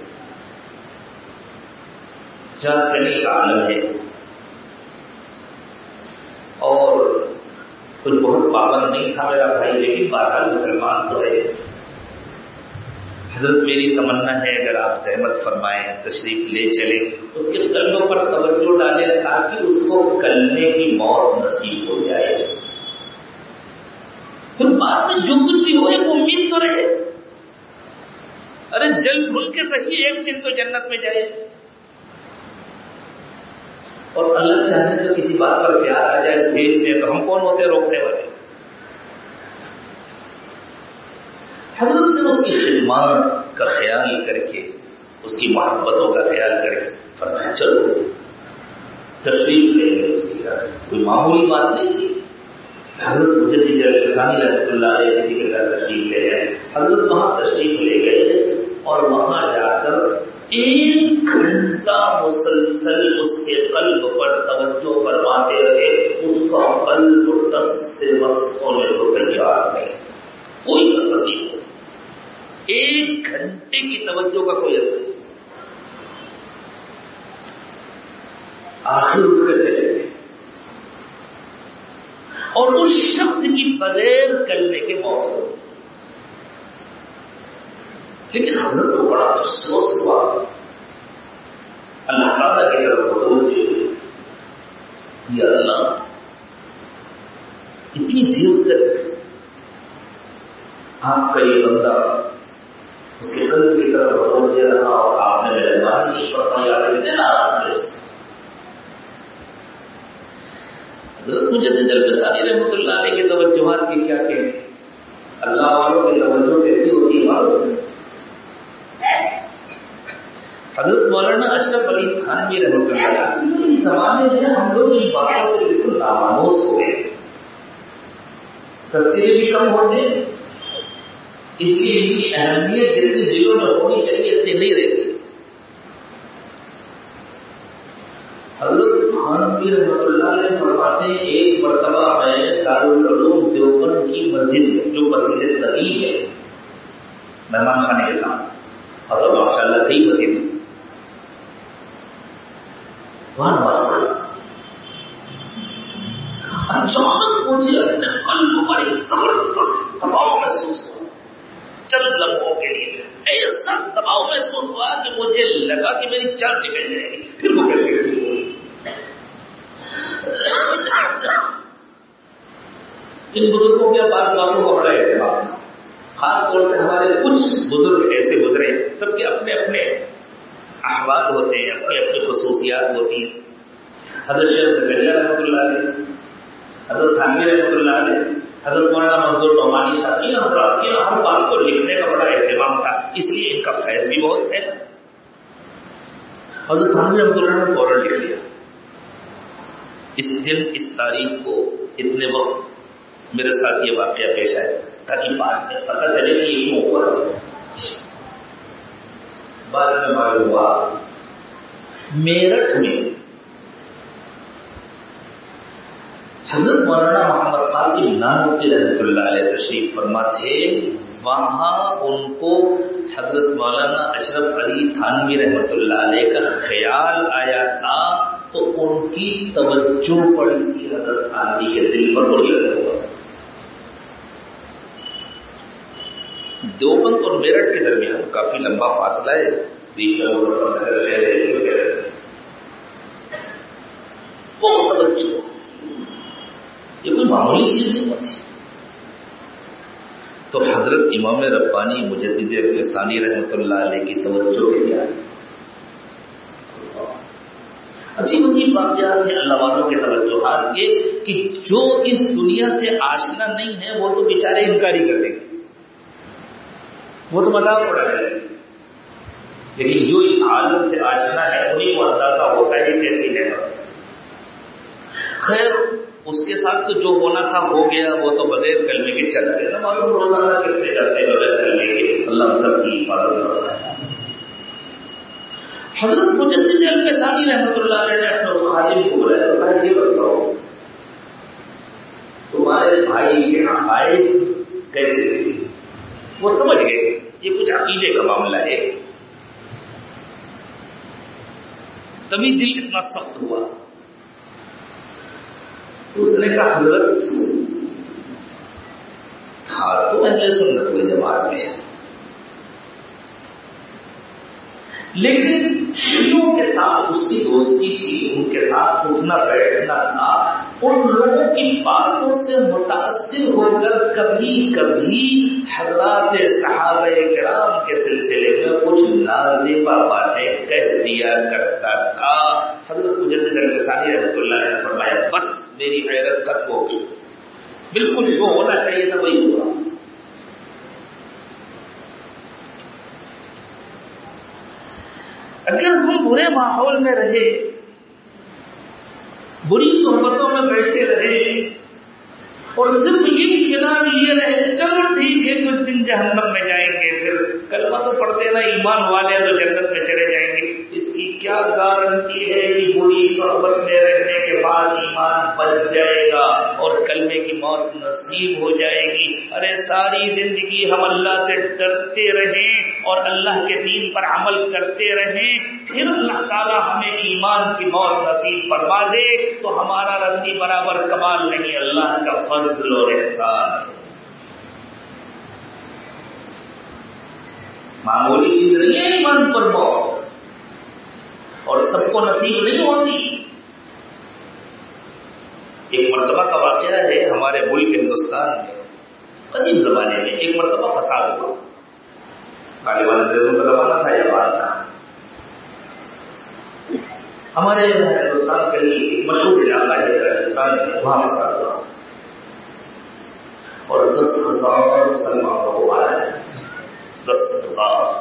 جان کرنے کا عالم ہے، اور کچھ بہت پابند نہیں تھا میرا بھائی، لیکن بہرحال مسلمان تو ہے. حضرت میری تمنا ہے اگر آپ زحمت فرمائیں تشریف لے چلیں، اس کے قلبوں پر توجہ ڈالیں تاکہ اس کو کلمے کی موت نصیب ہو جائے. پھر بعد میں جو کچھ بھی ہو ایک امید تو رہے. ارے جل بھول کے صحیح ایک دن تو جنت میں جائے. اور اللہ چاہنے تو کسی بات پر پیار آ جائے بھیج دیں تو ہم کون ہوتے روکنے والے. حضرت نے اس کی خدمات کا خیال کر کے، اس کی محبتوں کا خیال کر کے فرمایا چلو تشریف لے گئے. اس کی کوئی معمولی بات نہیں تھی. حضرت مجدد الفسانی رحمۃ اللہ علیہ کسی کے گھر تشریف لے گئے. حضرت وہاں تشریف لے گئے اور وہاں جا کر 1 گھنٹہ مسلسل اس کے قلب پر توجہ فرماتے رہے. اس کا قلب ٹس سے بس ہونے کو تیار نہیں، کوئی اثر نہیں ہو. 1 گھنٹے کی توجہ کا کوئی اثر نہیں. آخر اٹھ کر چلے گئے اور اس شخص کی بغیر کلمے کے موت ہو. لیکن حضرت کو بڑا افسوس ہوا. اللہ تعالیٰ کی طرف متوجہ ہوئے، یا اللہ اتنی دیر تک آپ کا یہ بندہ اس کے قلب کی طرف متوجہ رہا اور آپ نے مہربانی فرمایا دینا. حضرت مجدد الفسانی رحمۃ اللہ علیہ کے توجہات کی کیا کہیں. اللہ والوں کی توجہ کیسی ہوتی ہے معلوم ہے. حضرت مولانا اشرف علی تھانوی رحمۃ اللہ علیہ اس زمانے میں ہم لوگ ان باتوں سے بالکل ناموز ہو گئے. تفسیریں بھی کم ہوتے ہیں، اس لیے ان کی اہمیت جتنی دلوں میں ہونی چاہیے اتنی نہیں رہتی. حضرت تھانوی رحمۃ اللہ علیہ فرماتے ہیں ایک مرتبہ میں دارالعلوم دیوبند کی مسجد میں، جو مسجد تقی ہے، مہمان خانے کے ساتھ، اور تو ماشاء اللہ کئی مسجد وہاں نماز پڑھ رہا. اچانک مجھے اپنے قلب پر ایک زبردست دباؤ محسوس ہوا. چند لمحوں کے لیے ایسا دباؤ محسوس ہوا کہ مجھے لگا کہ میری جان نکل جائے گی. پھر وہ کہتے ان بزرگوں کے بعض باتوں کا بڑا اہتمام تھا. خاص طور سے ہمارے کچھ بزرگ ایسے گزرے، سب کے اپنے اپنے احوال ہوتے ہیں، اپنی اپنی خصوصیات ہوتی ہیں. حضرت شیخ زکریا رحمۃ اللہ علیہ، حضرت تھانوی رحمۃ اللہ علیہ، حضرت مولانا منظور نعمانی صاحب، ان حضرات کے ہر بات کو لکھنے کا بڑا اہتمام تھا، اس لیے ان کا فیض بھی بہت ہے. حضرت تھانوی رحمۃ اللہ نے فوراً لکھ لیا اس دن اس تاریخ کو اتنے وقت میرے ساتھ یہ واقعہ پیش آئے تاکہ بعد میں پتہ چلے کہ یہ کیوں ہوا. بعد میں معلوم ہوا میرٹھ میں حضرت مولانا محمد قاسم نانوتوی رحمۃ اللہ علیہ تشریف فرما تھے. وہاں ان کو حضرت مولانا اشرف علی تھانوی رحمۃ اللہ علیہ کا خیال آیا تھا تو ان کی توجہ پڑی تھی حضرت تھانوی کے دل پر بڑی اثر ہوا. دیوبند اور میرٹھ کے درمیان کافی لمبا فاصلہ ہے. بہت توجہ، یہ کوئی معمولی چیز نہیں ہوتی. تو حضرت امام ربانی مجدد الفسانی رحمۃ اللہ علیہ کی توجہ کے کیا عجیب عجیب واقعات ہیں اللہ والوں کے توجہات کے کہ جو اس دنیا سے آشنا نہیں ہے وہ تو بیچارے انکاری کر دیں گے، وہ تو مذاق اڑا ہے. لیکن جو اس عالم سے آشنا ہے انہیں کو اندازہ ہوتا ہے کیسی نعمت. خیر اس کے ساتھ تو جو ہونا تھا ہو گیا، وہ تو بغیر کلمے کے چل گئے. نہ معلوم روزانہ کتنے جاتے ہیں بغیر کلمے کے. اللہ سب کی حفاظت کرتا ہے. حضرت مجدد الفسانی رحمۃ اللہ علیہ نے اپنے اس خادم کو بلایا اور کہا یہ بتاؤ تمہارے بھائی کے یہاں آئے کیسے؟ وہ سمجھ گئے یہ کچھ عقیدے کا معاملہ ہے. تبھی دل اتنا سخت ہوا تو اس نے کہا حضرت تھا تو اہل سنت والجماعت میں، لیکن شیعوں کے ساتھ اس کی دوستی تھی، ان کے ساتھ اٹھنا بیٹھنا تھا، ان لوگوں کی باتوں سے متاثر ہو کر کبھی کبھی حضرات صحابہ کرام کے سلسلے میں کچھ نازیبہ باتیں کہہ دیا کرتا تھا۔ حضرت مجدد الفسانی رحمۃ اللہ علیہ نے فرمایا بس میری غیرت ختم ہو گئی، بالکل جو ہونا چاہیے تھا وہی ہوا۔ اگر ہم برے ماحول میں رہے، بری صحبتوں میں بیٹھے رہے اور صرف یہ اطمینان لیے رہے چلو ٹھیک ہے کچھ دن جہنم میں جائیں گے، پھر کلمہ تو پڑھتے نا ایمان والے تو جنت میں چلے جائیں گے، اس کی کیا گارنٹی ہے کہ بری صحبت میں رہنے کے بعد ایمان بچ جائے گا اور کلمے کی موت نصیب ہو جائے گی؟ ارے ساری زندگی ہم اللہ سے ڈرتے رہیں اور اللہ کے دین پر عمل کرتے رہیں، پھر اللہ تعالیٰ ہمیں ایمان کی موت نصیب فرما دے تو ہمارا رتی برابر کمال نہیں، اللہ کا فضل اور احسان ہے۔ معمولی چیز نہیں ہے ایمان پر موت، اور سب کو نصیب نہیں ہوتی۔ ایک مرتبہ کا واقعہ ہے ہمارے ملک ہندوستان میں، قدیم زمانے میں ایک مرتبہ فساد ہوا، غالباً انگریزوں کا زمانہ تھا یا بعد تھا۔ ہمارے ہندوستان کا ایک مشہور علاقہ ہے راجستھان میں، وہاں فساد ہوا اور 10,000 مسلمانوں کو مارا ہے، 10,000۔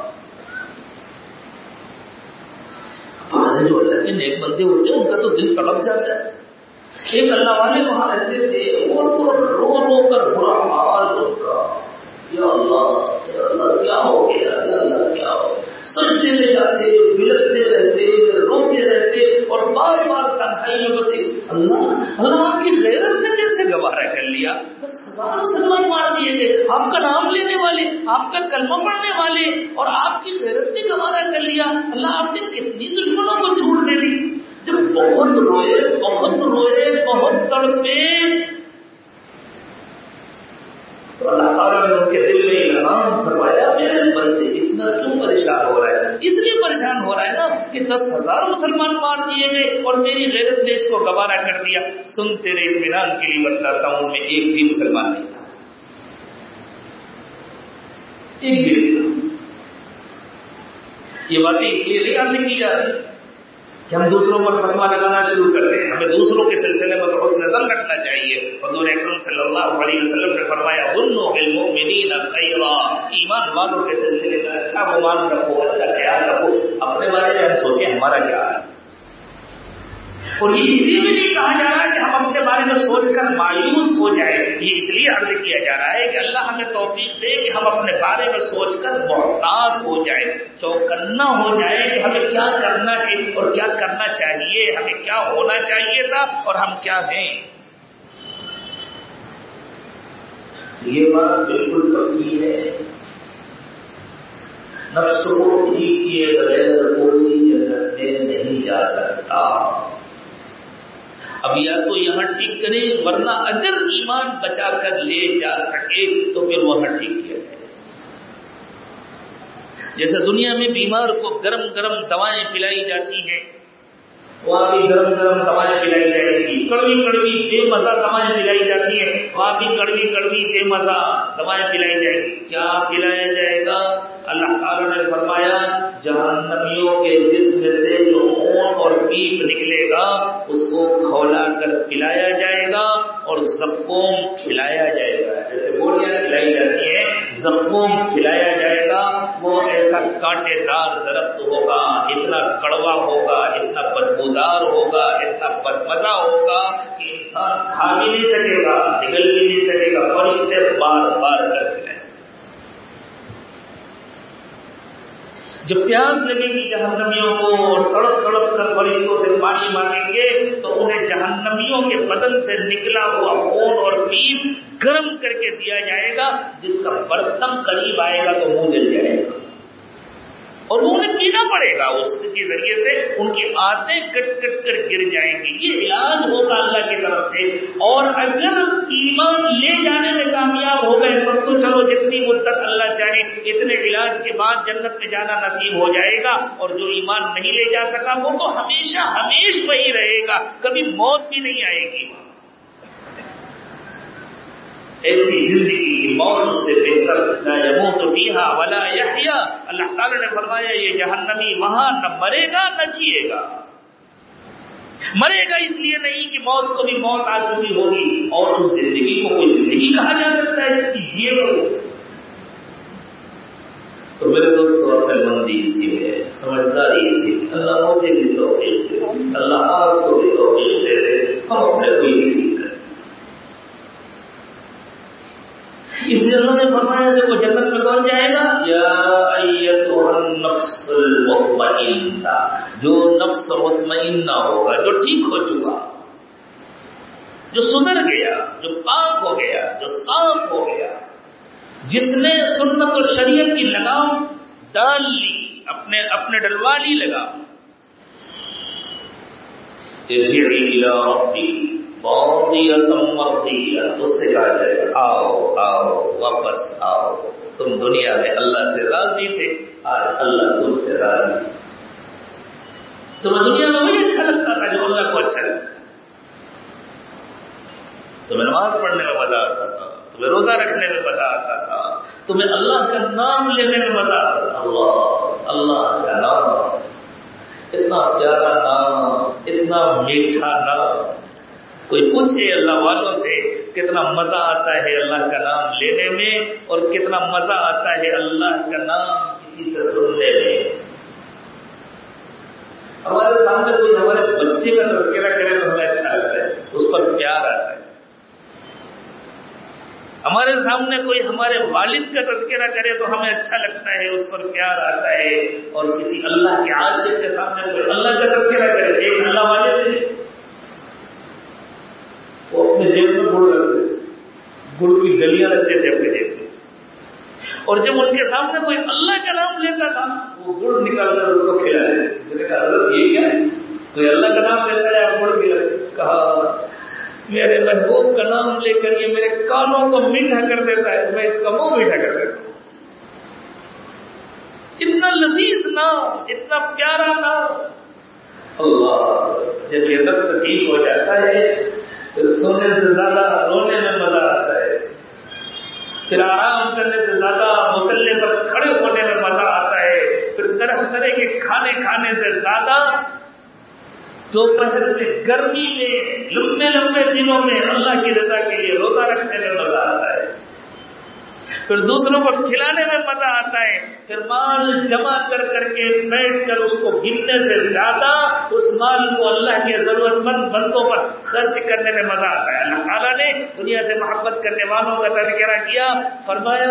جو اللہ کے نیک بندے ہوتے ہیں ان کا تو دل تڑپ جاتا ہے۔ ایک اللہ والے وہاں رہتے تھے، وہ تو رو رو کر برا حال ہوگا، یا اللہ کیا ہو گیا، یا اللہ کیا ہو گیا، سجدے لے جاتے، بلکتے رہتے، روتے رہتے اور بار بار تنہائی میں بس اللہ آپ کی غیرت نے کیسے گوارا کر لیا؟ 10,000 مسلمان مار دیے گئے، آپ کا نام لینے والے، آپ کا کلمہ پڑھنے والے، اور آپ کی غیرت نے گوارا کر لیا، اللہ آپ نے کتنی دشمنوں کو چھوٹ دے دی۔ جب بہت روئے بہت تڑپے تو اللہ تعالیٰ نے ان کے دل میں الہام فرمایا میرے بندے اتنا کیوں پریشان ہو رہا ہے؟ اس لیے پریشان ہو رہا ہے نا کہ 10,000 مسلمان مار دیے گئے اور میری غیرت نے اس کو گوارا کر دیا۔ سن تیرے اطمینان کے لیے بتلاتا ہوں میں ایک بھی مسلمان نہیں تھا، ایک بھی نہیں تھا۔ یہ باتیں اس لیے نہیں آنے کی جا رہی کہ ہم دوسروں پر فتوا لگانا شروع کر دیں، ہمیں دوسروں کے سلسلے میں تو حسن نظر رکھنا چاہیے۔ حضور اکرم صلی اللہ علیہ وسلم نے فرمایا ظنوا بالمؤمنین خیرا، ایمان والوں کے سلسلے میں اچھا گمان رکھو، اچھا خیال رکھو، اپنے بارے میں ہم سوچیں ہمارا کیا ہے۔ اور یہ اس لیے بھی نہیں کہا جا رہا کہ ہم اپنے بارے میں سوچ کر مایوس ہو جائیں، یہ اس لیے عرض کیا جا رہا ہے کہ اللہ ہمیں توفیق دے کہ ہم اپنے بارے میں سوچ کر محتاط ہو جائیں، چوکنا ہو جائے کہ ہمیں کیا کرنا ہے اور کیا کرنا چاہیے، ہمیں کیا ہونا چاہیے تھا اور ہم کیا ہیں۔ یہ بات بالکل پکی ہے، نفس کو ٹھیک کیے بغیر کوئی جنت میں نہیں جا سکتا۔ اب یا تو یہاں ٹھیک کرے، ورنہ اگر ایمان بچا کر لے جا سکے تو پھر وہاں ٹھیک کیا جائے۔ جیسے دنیا میں بیمار کو گرم گرم دوائیں پلائی جاتی ہیں، وہاں بھی گرم گرم دوائیں پلائی جائے گی، کڑوی کڑوی بے مزہ دوائیں پلائی جاتی ہیں، وہاں بھی کڑوی کڑوی بے مزہ دوائیں پلائی جائے گی۔ کیا پلایا جائے گا؟ اللہ تعالیٰ نے فرمایا جہنمیوں کے جسم سے جو خون اور پیپ نکلے گا اس کو کھولا کر پلایا جائے گا اور زقوم کھلایا جائے گا۔ جیسے گولیاں کھلائی جاتی ہیں، زقوم کھلایا جائے گا۔ وہ ایسا کانٹے دار درخت ہوگا، اتنا کڑوا ہوگا، اتنا بدبودار ہوگا، اتنا بدمزہ ہوگا کہ انسان کھا بھی نہیں سکے گا، نگل بھی نہیں سکے گا، فرشتے بار بار کر کے۔ جب پیاس لگے گی جہنمیوں کو اور تڑپ تڑپ کر فرشتوں سے پانی مانگیں گے تو انہیں جہنمیوں کے بدن سے نکلا ہوا خون اور پیپ گرم کر کے دیا جائے گا، جس کا برتن قریب آئے گا تو منہ جل جائے گا اور انہیں پینا پڑے گا، اس کے ذریعے سے ان کی عادتیں کٹ کٹ کر گر جائیں گی. یہ علاج ہوگا اللہ کی طرف سے. اور اگر ایمان لے جانے میں کامیاب ہو گئے تو چلو جتنی مدت اللہ چاہے اتنے علاج کے بعد جنت میں جانا نصیب ہو جائے گا. اور جو ایمان نہیں لے جا سکا وہ تو ہمیشہ ہمیشہ وہی رہے گا، کبھی موت بھی نہیں آئے گی. ایسی زندگی کی موت اس سے بہتر. لا يموت فيها ولا يحيا. اللہ تعالی نے فرمایا یہ جہنمی وہاں نہ مرے گا نہ جیے گا. مرے گا اس لیے نہیں کہ موت کو بھی موت آ چکی ہوگی، اور اس زندگی کو کوئی زندگی کہا جا سکتا ہے جس کی جیے گا. تو میرے دوستوں عقل مندی اسی میں ہے، سمجھداری اسی میں. اللہ مجھے بھی توفیق دے، اللہ آپ کو بھی توفیق دے دے، ہم اپنے کو ہی ٹھیک کریں. اس لیے اللہ نے فرمایا دیکھو جنت میں کون جائے گا؟ یا ایتھا النفس المطمئنہ. جو نفس مطمئنہ ہوگا، جو ٹھیک ہو چکا، جو سدھر گیا، جو پاک ہو گیا، جو صاف ہو گیا، جس نے سنت اور شریعت کی لگام ڈال لی، اپنے ڈلوا لی لگام. ارجعی الی ربک مرضیہ. اس سے کہا جائے گا آؤ واپس آؤ. تم دنیا میں اللہ سے راضی تھے، آج اللہ تم سے راضی. تمہیں دنیا میں وہی اچھا لگتا تھا جو اللہ کو اچھا لگتا. تمہیں نماز پڑھنے میں مزہ آتا تھا، تمہیں روزہ رکھنے میں مزہ آتا تھا، تمہیں اللہ کا نام لینے میں مزہ آتا تھا. اللہ کا نام، اتنا پیارا نام، اتنا میٹھا نام. کوئی پوچھے اللہ والوں سے کتنا مزہ آتا ہے اللہ کا نام لینے میں، اور کتنا مزہ آتا ہے اللہ کا نام کسی سے سننے میں. ہمارے سامنے کوئی ہمارے بچے کا تذکرہ کرے تو ہمیں اچھا لگتا ہے، اس پر پیار آتا ہے. ہمارے سامنے کوئی ہمارے والد کا تذکرہ کرے تو ہمیں اچھا لگتا ہے، اس پر پیار آتا ہے. اور کسی اللہ کے عاشق کے سامنے کوئی اللہ کا تذکرہ کرے، ایک اللہ والے تھے وہ اپنے جیب میں گڑ رکھتے، گڑ کی گلیاں رکھتے تھے اپنے جیب میں، اور جب ان کے سامنے کوئی اللہ کا نام لیتا تھا وہ گڑ نکال کر اس کو کھلایا. میں نے کہا حضرت یہ کیا ہے؟ کوئی اللہ کا نام لیتا ہے آپ گڑ کھلاتے. کہا میرے محبوب کا نام لے کر یہ میرے کانوں کو میٹھا کر دیتا ہے، میں اس کا منہ میٹھا کر دیتا ہوں. اتنا لذیذ نام، اتنا پیارا نام. اللہ جب یہ نفس ٹھیک ہو جاتا ہے پھر سونے سے زیادہ رونے میں مزہ آتا ہے، پھر آرام کرنے سے زیادہ مصلے پر کھڑے ہونے میں مزہ آتا ہے، پھر طرح طرح کے کھانے کھانے سے زیادہ دوپہر میں گرمی میں لمبے لمبے دنوں میں اللہ کی رضا کے لیے روزہ رکھنے میں مزہ آتا ہے، پھر دوسروں کو کھلانے میں مزہ آتا ہے، پھر مال جمع کر کر کے بیٹھ کر اس کو گننے سے زیادہ اس مال کو اللہ کے ضرورت مند بندوں پر خرچ کرنے میں مزہ آتا ہے. اللہ تعالیٰ نے دنیا سے محبت کرنے والوں کا تذکرہ کیا، فرمایا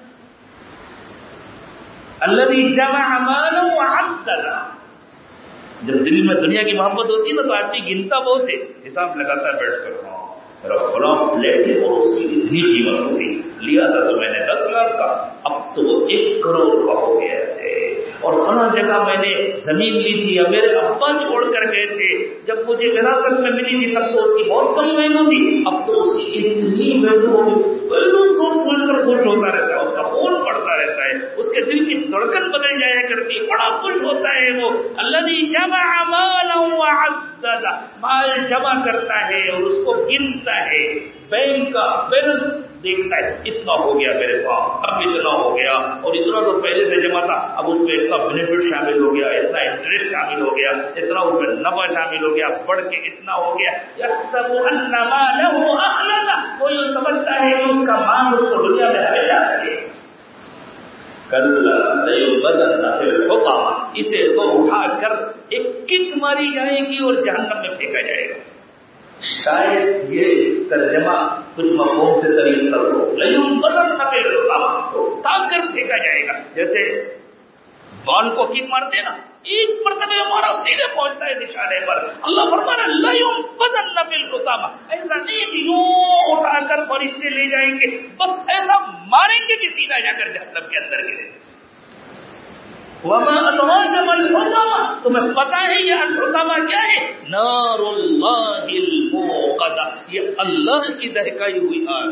الذی جمع مالا وعددا. جب دل میں دنیا کی محبت ہوتی ہے نا تو آدمی گنتا بہت ہے، حساب لگاتا ہے بیٹھ کر. میرا فلاں فلیٹ ہے اور اس کی اتنی قیمت ہوگی، لیا تھا تو میں نے 10 لاکھ کا، اب تو وہ 1 کروڑ کا ہو گیا ہے. اور فلاں جگہ میں نے زمین لی تھی یا میرے ابا چھوڑ کر گئے تھے، جب مجھے وراثت میں ملی تھی تب تو اس کی بہت کم ویلو تھی، اب تو اس کی اتنی ویلو ہوگی. ویلو سن کر خوش ہوتا رہتا ہے، اس کا خون پڑتا رہتا ہے، اس کے دل کی دھڑکن بدل جایا کرتی ہے، بڑا خوش ہوتا ہے وہ. الذی جمع مالا وعددا، مال جمع کرتا ہے اور اس کو گنتا ہے، بینک کا بیلنس دیکھتا ہے، اتنا ہو گیا میرے پاس، اب اتنا ہو گیا، اور اتنا تو پہلے سے جمع تھا، اب اس میں اتنا بینیفٹ شامل ہو گیا، اتنا انٹرسٹ شامل ہو گیا، اتنا اس میں نفع شامل ہو گیا، بڑھ کے اتنا ہو گیا. یحسب ان مالہ اخلد، وہ یہ سمجھتا ہے کہ اس کا مال اس کو دنیا میں ہمیشہ رہے. کلا لیبذن فی الحطمہ، اسے تو اٹھا کر ایک کک ماری جائے گی اور جہنم میں پھینکا جائے گا. شاید یہ ترجمہ کچھ مفہوم سے قریب تر ہو. لیبذن فی الحطمہ، اٹھا کر پھینکا جائے گا. جیسے بال کو کک مارتے ہیں نا، ایک مرتبہ ہمارا سیدھے پہنچتا ہے نشانے پر. اللہ فرمانا لیبذن فی الحطمہ، ایسا نہیں یوں اٹھا کر فرشتے لے جائیں گے، بس ایسا ماریں گے کہ سیدھا جا کر جہنم کے اندر گرے. وما ادراک ما الحطمہ، تمہیں پتا ہے یہ الحطمہ کیا ہے؟ نار اللہ الموقدہ، یہ اللہ کی دہکائی ہوئی آگ۔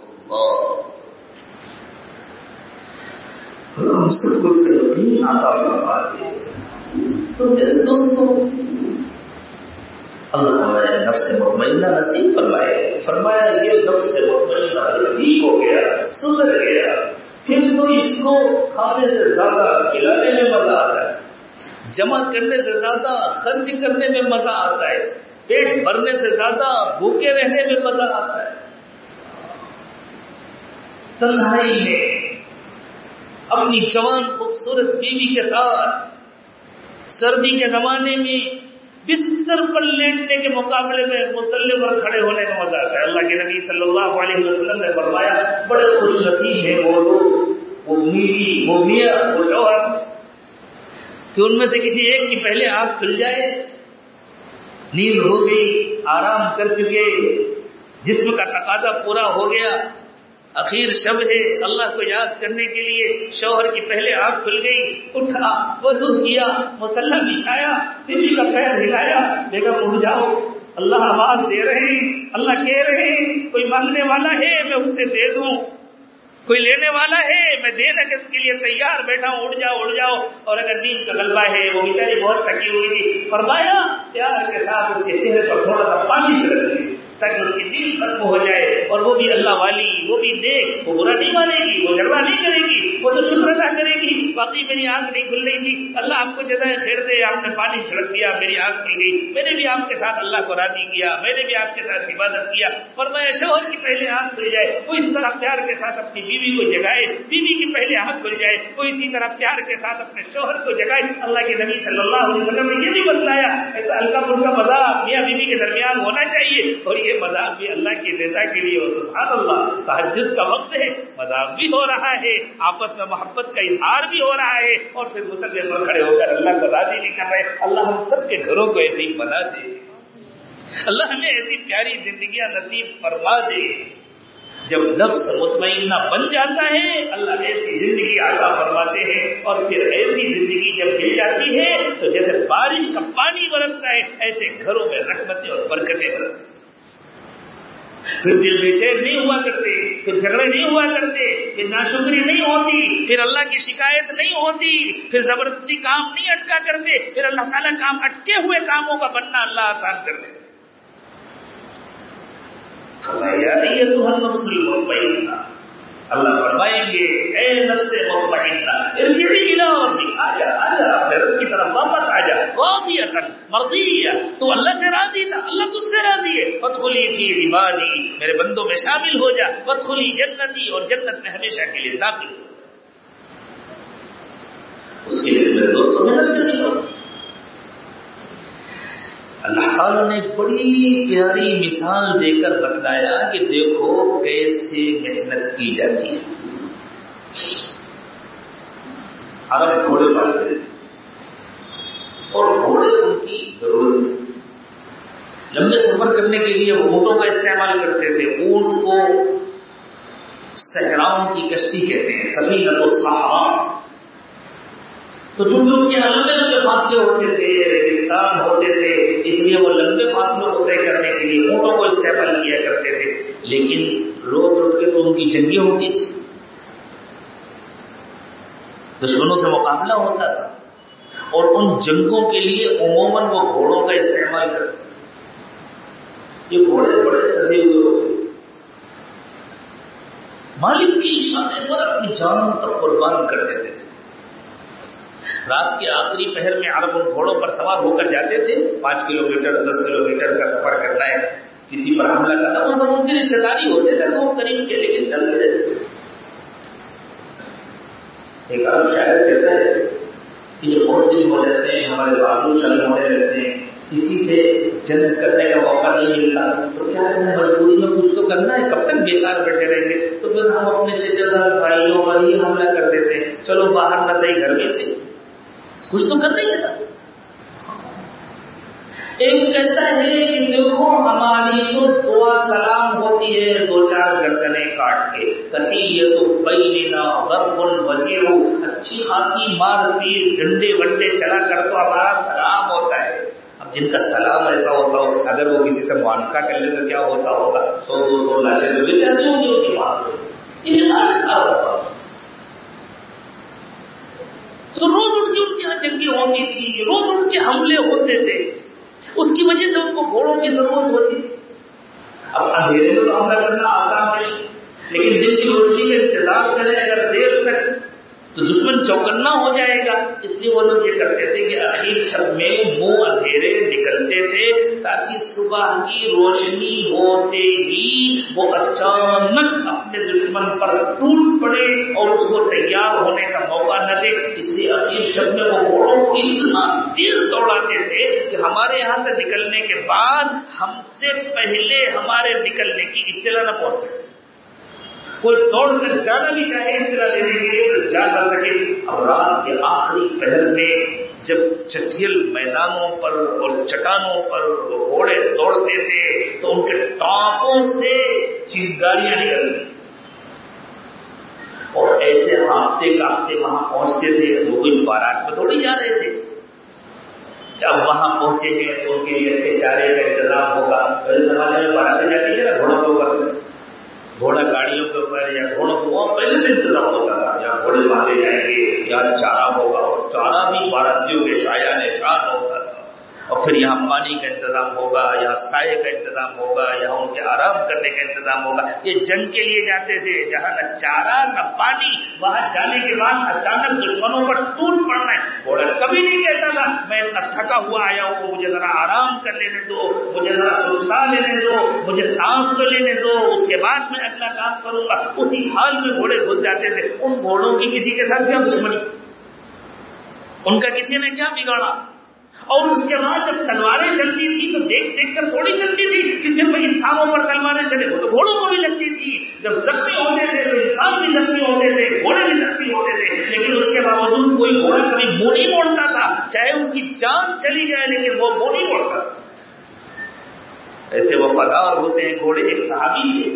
اللہ ہم سب کو اس کا یقین عطا فرما دے۔ تو میرے دوستوں، اللہ ہمیں نفس مطمئنہ نصیب فرمائے۔ فرمایا یہ نفس مطمئنہ ٹھیک ہو گیا، سدھر گیا، پھر تو اس کو کھانے سے زیادہ کھلانے میں مزہ آتا ہے، جمع کرنے سے زیادہ خرچ کرنے میں مزہ آتا ہے، پیٹ بھرنے سے زیادہ بھوکے رہنے میں مزہ آتا ہے۔ تنہائی میں اپنی جوان خوبصورت بیوی کے ساتھ سردی کے زمانے میں بستر پر لیٹنے کے مقابلے میں مصلی پر کھڑے ہونے کا مزہ آتا ہے۔ اللہ کے نبی صلی اللہ علیہ وسلم نے فرمایا بڑے خوش نصیب ہیں وہ لوگ، وہ بیوی، وہ میاں، وہ شوہر کہ ان میں سے کسی ایک کی پہلے آنکھ کھل جائے، نیند ہو گئی، آرام کر چکے، جسم کا تقاضا پورا ہو گیا، اخیر شب ہے، اللہ کو یاد کرنے کے لیے شوہر کی پہلے آنکھ کھل گئی، اٹھا، وضو کیا، مصلی بچھایا، بیوی کا پیر ہلایا، بیگم اٹھ جاؤ، اللہ آواز دے رہے ہیں، اللہ کہہ رہے ہیں کوئی مانگنے والا ہے میں اسے دے دوں، کوئی لینے والا ہے میں دینے کے لیے تیار بیٹھا ہوں، اٹھ جاؤ اٹھ جاؤ۔ اور اگر نیند کا غلبہ ہے، وہ بیچاری بہت تھکی ہوئی تھی، فرمایا پیار کے ساتھ اس کے چہرے پر تھوڑا سا پانی چھڑک دیں تاکہ اس کی نیند ختم ہو جائے، اور وہ بھی اللہ والی، وہ بھی نیک، وہ برا نہیں مانے گی، وہ جھگڑا نہیں کرے گی، وہ تو شکر ادا کرے گی، باقی میری آنکھ نہیں کھل رہی تھی، اللہ آپ کو جزائے خیر دے، آپ نے پانی چھڑک دیا، میری آنکھ کھل گئی، میں نے بھی آپ کے ساتھ اللہ کو راضی کیا، میں نے بھی آپ کے ساتھ عبادت کیا۔ فرمایا شوہر کی پہلے آنکھ کھل جائے، وہ اس طرح پیار کے ساتھ اپنی بیوی کو جگائے، بیوی کی پہلے آنکھ کھل جائے، وہ اسی طرح پیار کے ساتھ اپنے شوہر کو جگائے۔ اللہ کے نبی صلی اللہ علیہ وسلم نے یہ بھی بتلایا ایسا ہلکا پھلکا مذاق میاں بیوی کے درمیان ہونا چاہیے، اور یہ مذاق بھی اللہ کی رضا کے لیے ہو۔ سبحان اللہ، تہجد کا وقت ہے، مذاق بھی ہو رہا ہے، آپس میں محبت کا اظہار بھی ہو رہا ہے، اور پھر مصلی پر کھڑے ہو کر اللہ کو راضی بھی کر رہے۔ اللہ ہم سب کے گھروں کو ایسے ہی بنا دے، اللہ ہمیں ایسی پیاری زندگیاں نصیب فرما دے۔ جب نفس مطمئنہ بن جاتا ہے اللہ ایسی زندگی عطا فرماتے ہیں، اور پھر ایسی زندگی جب مل جاتی ہے تو جیسے بارش کا پانی برستا ہے ایسے گھروں میں رحمتیں اور برکتیں برستی، پھر دل بے چین نہیں ہوا کرتے، پھر جھگڑے نہیں ہوا کرتے، پھر ناشکری نہیں ہوتی، پھر اللہ کی شکایت نہیں ہوتی، پھر زبردستی کام نہیں اٹکا کرتے، پھر اللہ تعالیٰ کام اٹکے ہوئے کاموں کا بننا اللہ آسان کر دیتے۔ اللہ فرمائیں گے اے نفس مطمئنہ ارجعی الی ربک، آجا آجا اپنے رب کی طرف واپس آجا، راضیۃ مرضیہ، تو اللہ سے راضی تھا، اللہ تجھ سے راضی ہے، فادخلی فی عبادی، میرے بندوں میں شامل ہو جا، وادخلی جنتی، اور جنت میں ہمیشہ کے لیے داخل ہو۔ اس کے لیے میرے دوستوں محنت کرنی ہوگی۔ اللہ تعالیٰ نے بڑی پیاری مثال دے کر بتلایا کہ دیکھو کیسے محنت کی جاتی ہے۔ عرب گھوڑے پالتے تھے اور گھوڑے ان کی ضرورت ہے، لمبے سفر کرنے کے لیے وہ اونٹوں کا استعمال کرتے تھے۔ اونٹ کو صحراؤں کی کشتی کہتے ہیں، سفینۃ الصحراء۔ تو چونکہ ان کے لمبے لمبے فاصلے ہوتے تھے، ریگستان ہوتے تھے، اس لیے وہ لمبے فاصلوں کو طے کرنے کے لیے اونٹوں کو استعمال کیا کرتے تھے، لیکن روز اٹھ کے تو ان کی جنگیں ہوتی تھی، دشمنوں سے مقابلہ ہوتا تھا، اور ان جنگوں کے لیے عموماً وہ گھوڑوں کا استعمال کرتے تھے۔ یہ گھوڑے بڑے سدے ہوئے ہوتے، مالک کی اشارے پر اپنی جان تک قربان کر دیتے تھے۔ رات کے آخری پہر میں عرب ان گھوڑوں پر سوار ہو کر جاتے تھے، 5 کلومیٹر 10 کلومیٹر کا سفر کرنا ہے، کسی پر حملہ کرنا، وہ سب ان کی رشتے داری ہوتے تھے تو قریب کے، لیکن چلتے رہتے تھے۔ ایک عرب شاعر کہتا ہے کہ یہ بہت دن ہو جاتے ہیں، ہمارے بازو شل ہونے رہتے ہیں، کسی سے جنگ کرنے کا موقع نہیں ملتا، تو کیا ہے مجبوری میں کچھ تو کرنا ہے، کب تک بیکار بیٹھے رہیں گے، تو پھر ہم اپنے چچا دار بھائیوں پر ہی حملہ کر دیتے ہیں، چلو باہر نہ صحیح گھر میں سے کچھ تو کرنا ہی ہے نا۔ ایک کہتا ہے کہ دیکھو ہماری تو دعا سلام ہوتی ہے 2-4 گردنیں کاٹ کے، تحیۃ بیننا ضرب وجیع، اچھی خاصی مار پیٹ ڈنڈے وڈے چلا کر تو ہمارا سلام ہوتا ہے۔ اب جن کا سلام ایسا ہوتا ہو، اگر وہ کسی سے معانقہ کر لے تو کیا ہوتا ہوگا؟ 100-200 لاچیں تو مل جاتی ہوں گی ان کی بات میں۔ تو روز اٹھ کے ان کے یہاں جنگیں ہوتی تھی، روز اٹھ کے حملے ہوتے تھے، اس کی وجہ سے ان کو گھوڑوں کی ضرورت ہوتی تھی۔ اب اندھیرے میں تو حملہ کرنا آسان نہیں، لیکن دن کی روشنی کا انتظار کریں اگر دیر تک تو دشمن چوکنا ہو جائے گا۔ اس لیے وہ لوگ یہ کرتے تھے کہ اخیر شب میں منہ اندھیرے نکلتے تھے تاکہ صبح کی روشنی ہوتے ہی وہ اچانک اپنے دشمن پر ٹوٹ پڑے اور اس کو تیار ہونے کا موقع نہ دے۔ اس لیے اخیر شب میں وہ گھوڑوں کو اتنا تیز دوڑاتے تھے کہ ہمارے یہاں سے نکلنے کے بعد ہم سے پہلے ہمارے نکلنے کی اطلاع نہ پہنچ سکے۔ کوئی دوڑ کر جانا بھی چاہے اطلاع لینے کے لیے تو جا نہ سکے۔ اب رات کے آخری پہر میں جب چٹیل میدانوں پر اور چٹانوں پر وہ گھوڑے دوڑتے تھے تو ان کے ٹانپوں سے چنگاریاں نکلتی اور ایسے ہانپتے کانپتے وہاں پہنچتے تھے۔ وہ کوئی بارات میں تھوڑی جا رہے تھے، اب وہاں پہنچے ہیں تو ان کے لیے اچھے چارے کا انتظام ہوگا۔ پہلے زمانے میں باراتیں جاتی ہے نا گھوڑوں کے اوپر، گھوڑا گاڑیوں کے اوپر یا گھوڑوں کو وہاں پہلے سے انتظام ہوتا تھا، یا گھوڑے باندھے جائیں گے یا چارہ ہوگا، اور چارہ بھی باراتیوں کے شایان نشان ہوتا تھا۔ اور پھر یہاں پانی کا انتظام ہوگا، یہاں سائے کا انتظام ہوگا، یہاں ان کے آرام کرنے کا انتظام ہوگا۔ یہ جنگ کے لیے جاتے تھے جہاں نہ چارہ نہ پانی، وہاں جانے کے بعد اچانک دشمنوں پر ٹوٹ پڑنا ہے۔ گھوڑا کبھی نہیں کہتا تھا میں اتنا تھکا ہوا آیا ہوں، مجھے ذرا آرام کر لینے دو، مجھے ذرا سستا لینے دو، مجھے سانس تو لینے دو، اس کے بعد میں اگلا کام کروں گا۔ اسی حال میں گھوڑے گھس جاتے تھے۔ ان گھوڑوں کی کسی کے ساتھ کیا دشمنی، ان کا کسی نے کیا بگاڑا؟ اور اس کے بعد جب تلواریں چلتی تھی تو دیکھ دیکھ کر تھوڑی چلتی تھی کہ صرف انسانوں پر تلواریں چلے، وہ تو گھوڑوں کو بھی لگتی تھی۔ جب زخمی ہوتے تھے تو انسان بھی زخمی ہوتے تھے، گھوڑے بھی زخمی ہوتے تھے، لیکن اس کے باوجود کوئی گھوڑا کبھی منہ نہیں موڑتا تھا، چاہے اس کی جان چلی جائے لیکن وہ منہ نہیں موڑتا۔ ایسے وفادار ہوتے ہیں گھوڑے۔ ایک صحابی تھے،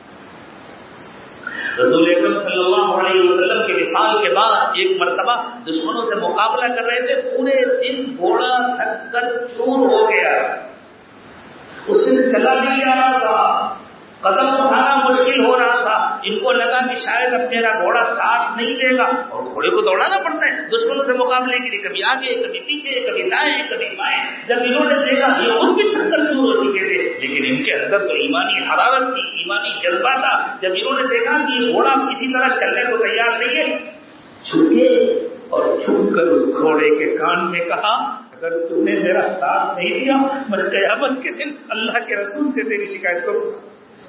رسول اکرم صلی اللہ علیہ وسلم کے وصال کے بعد ایک مرتبہ دشمنوں سے مقابلہ کر رہے تھے، پورے دن گھوڑا تھک کر چور ہو گیا، اس سے چلا نہیں جا رہا تھا، قدم اٹھانا مشکل ہو رہا تھا۔ ان کو لگا کہ شاید اب میرا گھوڑا ساتھ نہیں دے گا، اور گھوڑے کو دوڑانا پڑتا ہے دشمنوں سے مقابلے کے لیے، کبھی آگے کبھی پیچھے کبھی دائیں کبھی بائیں۔ جب انہوں نے دیکھا یہ خود بھی تھک کر چور ہو چکے تھے، لیکن ان کے اندر تو ایمانی حرارت تھی، ایمانی جذبہ تھا۔ جب انہوں نے دیکھا کہ یہ گھوڑا کسی طرح چلنے کو تیار نہیں ہے، چھکے اور چھپ کر اس گھوڑے کے کان میں کہا اگر تم نے میرا ساتھ نہیں دیا میں قیامت کے دن اللہ کے رسول سے تیری شکایت کروں گا۔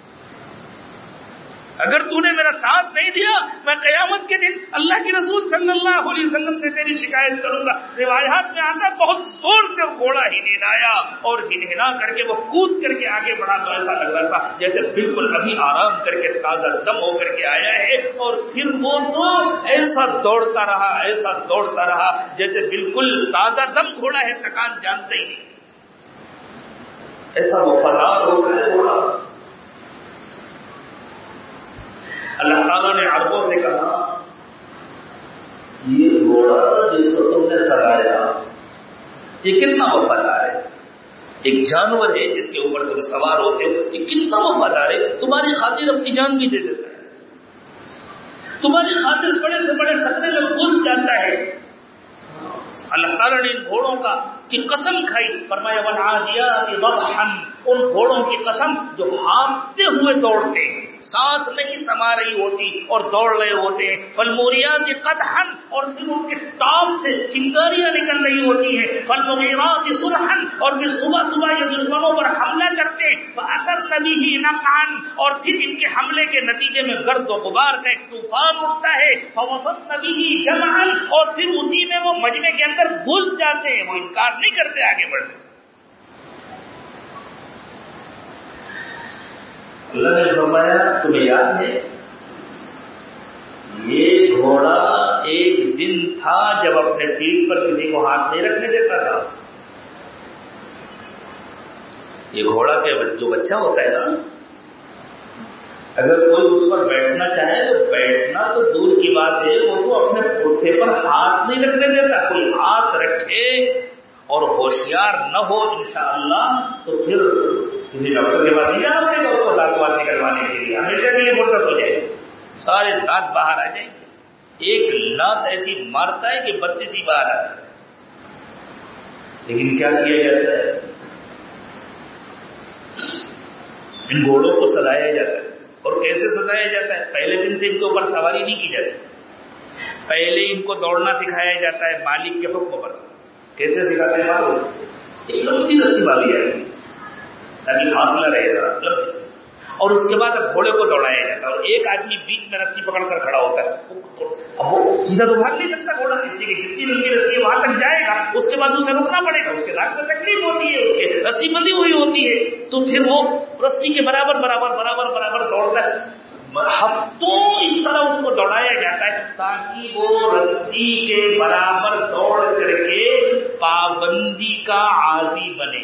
اگر تو نے میرا ساتھ نہیں دیا میں قیامت کے دن اللہ کے رسول صلی اللہ علیہ وسلم سے تیری شکایت کروں گا۔ روایات میں آتا بہت زور سے گھوڑا ہنہنایا اور ہنہنا کر کے وہ کود کر کے آگے بڑھا تو ایسا لگ رہا تھا جیسے بالکل ابھی آرام کر کے تازہ دم ہو کر کے آیا ہے، اور پھر وہ تو ایسا دوڑتا رہا جیسے بالکل تازہ دم گھوڑا ہے، تکان جانتا ہی نہیں، ایسا وفادار ہو گیا گھوڑا۔ اللہ تعالیٰ نے عربوں سے کہا یہ گھوڑا جس کو تم نے سرایا یہ کتنا وفادار ہے، ایک جانور ہے جس کے اوپر تم سوار ہوتے ہو، یہ کتنا وفادار ہے، تمہاری خاطر اپنی جان بھی دے دیتا ہے، تمہاری خاطر بڑے سے بڑے خطرے میں کود جاتا ہے۔ اللہ تعالیٰ نے ان گھوڑوں کی قسم کھائی، فرمایا والعادیات ضبحا، ان گھوڑوں کی قسم جو ہانپتے ہوئے دوڑتے ہیں، سانس نہیں سما رہی ہوتی اور دوڑ رہے ہوتے ہیں، فالموریات قدحا، اور پھر ان کے ٹانپ سے چنگاریاں نکل رہی ہوتی ہیں، فالمغیرات صبحا، اور پھر صبح صبح یہ دشمنوں پر حملہ کرتے ہیں، فاثرن به نقعا، اور پھر ان کے حملے کے نتیجے میں گرد و غبار کا ایک طوفان اٹھتا ہے، فوسطن به جمعا، اور پھر اسی میں وہ مجمع کے اندر گھس جاتے ہیں، وہ انکار نہیں کرتے آگے بڑھنے سے۔ اللہ نے فرمایا تمہیں یاد ہے یہ گھوڑا ایک دن تھا جب اپنے پیٹھ پر کسی کو ہاتھ نہیں رکھنے دیتا تھا، یہ گھوڑا کے جو بچہ ہوتا ہے نا، اگر کوئی اس پر بیٹھنا چاہے تو بیٹھنا تو دور کی بات ہے، وہ تو اپنے پٹھے پر ہاتھ نہیں رکھنے دیتا. کوئی ہاتھ رکھے اور ہوشیار نہ ہو انشاءاللہ تو پھر کسی ڈاکٹر کے پاس نہیں جانا پڑے گا اس کو دانت وات نکلوانے کے لیے، ہمیشہ کے لیے مرتد ہو جائے، سارے دانت باہر آ جائیں گے. ایک لات ایسی مارتا ہے کہ 32 ہی باہر آتا ہے. لیکن کیا کیا جاتا ہے، ان گھوڑوں کو سجایا جاتا ہے. اور کیسے سجایا جاتا ہے؟ پہلے دن سے ان کے اوپر سواری نہیں کی جاتی، پہلے ان کو دوڑنا سکھایا جاتا ہے مالک کے حکم پر. کیسے سکھاتے ہیں معلوم؟ ایک لمبی رسی باندھی جاتی تاکہ فاصلہ رہے گا، اور اس کے بعد اب گھوڑے کو دوڑایا جاتا ہے، اور ایک آدمی بیچ میں رسی پکڑ کر کھڑا ہوتا ہے. اب وہ سیدھا تو بھاگ نہیں سکتا گھوڑا، جتنی لمبی رسی ہے وہاں تک جائے گا، اس کے بعد اسے رکنا پڑے گا، اس کے دانت میں تکلیف ہوتی ہے، اس کے رسی بندھی ہوئی ہوتی ہے، تو پھر وہ رسی کے برابر برابر برابر برابر دوڑتا ہے. ہفتوں اس طرح اس کو دوڑایا جاتا ہے تاکہ وہ رسی کے برابر دوڑ کر کے پابندی کا عادی بنے.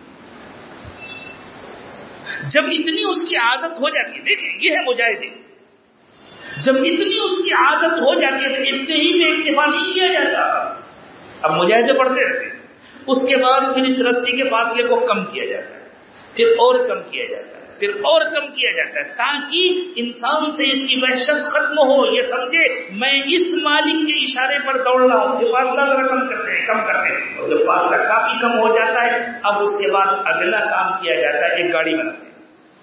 جب اتنی اس کی عادت ہو جاتی ہے، دیکھیں یہ ہے مجاہدین، جب اتنی اس کی عادت ہو جاتی ہے تو اتنے ہی میں اکتفا نہیں کیا جاتا. اب مجاہدے پڑھتے رہتے ہیں، اس کے بعد پھر اس رسی کے فاصلے کو کم کیا جاتا ہے، پھر اور کم کیا جاتا ہے، پھر اور کم کیا جاتا ہے، تاکہ انسان سے اس کی وحشت ختم ہو. یہ سمجھے میں اس مالک کے اشارے پر دوڑ رہا ہوں. یہ فاصلہ ذرا کم کرتے ہیں، اور جب فاصلہ کافی کم ہو جاتا ہے اب اس کے بعد اگلا کام کیا جاتا ہے. ایک گاڑی بناتے ہیں،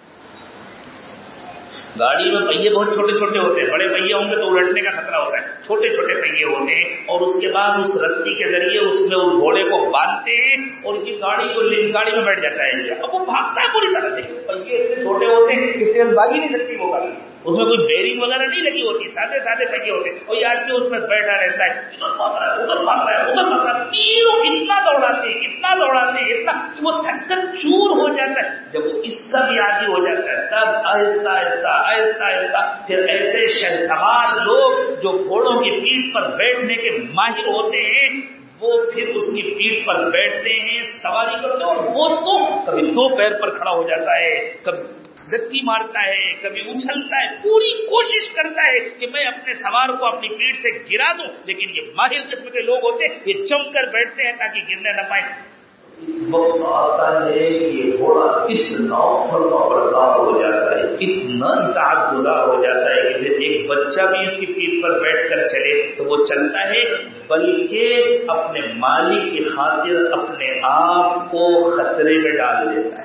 گاڑی میں پہیے بہت چھوٹے چھوٹے ہوتے ہیں، بڑے پہیے ہوں گے تو الٹنے کا خطرہ ہوتا ہے، چھوٹے چھوٹے پہیے ہوتے ہیں، اور اس کے بعد اس رسی کے ذریعے اس میں اس گھوڑے کو باندھتے ہیں اور یہ گاڑی میں بیٹھ جاتا ہے. اب وہ بھاگتا ہے پوری طرح سے، پہیے اتنے چھوٹے ہوتے ہیں کہ تیز بھاگ ہی نہیں سکتی وہ گاڑی، اس میں کوئی بیرنگ وغیرہ نہیں لگی ہوتی، سادے سادے پہیے ہوتے ہیں، اور یہ آدمی اس میں بیٹھا رہتا ہے، ادھر بھاگ رہا ہے ادھر بھاگ رہا ہے ادھر بھاگ رہا ہے، تینوں اتنا دوڑاتے ہیں اتنا کہ وہ تھک کر چور ہو جاتا ہے. جب وہ اس کا بھی عادی ہو جاتا ہے تب آہستہ آہستہ پھر ایسے شہسوار لوگ جو گھوڑوں کی پیٹھ پر بیٹھنے کے ماہر ہوتے ہیں وہ پھر اس کی پیٹھ پر بیٹھتے ہیں، سواری کرتے ہیں، اور وہ تو کبھی 2 پیر پر کھڑا ہو جاتا ہے، کبھی گتی مارتا ہے، کبھی اچھلتا ہے، پوری کوشش کرتا ہے کہ میں اپنے سوار کو اپنی پیٹھ سے گرا دوں. لیکن یہ ماہر قسم کے لوگ ہوتے ہیں، یہ جم کر بیٹھتے ہیں تاکہ گرنے نہ پائیں. وقت آتا ہے کہ یہ گھوڑا اتنا فرما بردار ہو جاتا ہے، اتنا اطاعت گزار ہو جاتا ہے کہ پھر ایک بچہ بھی اس کی پیٹھ پر بیٹھ کر چلے تو وہ چلتا ہے، بلکہ اپنے مالک کی خاطر اپنے آپ کو خطرے میں ڈال دیتا ہے.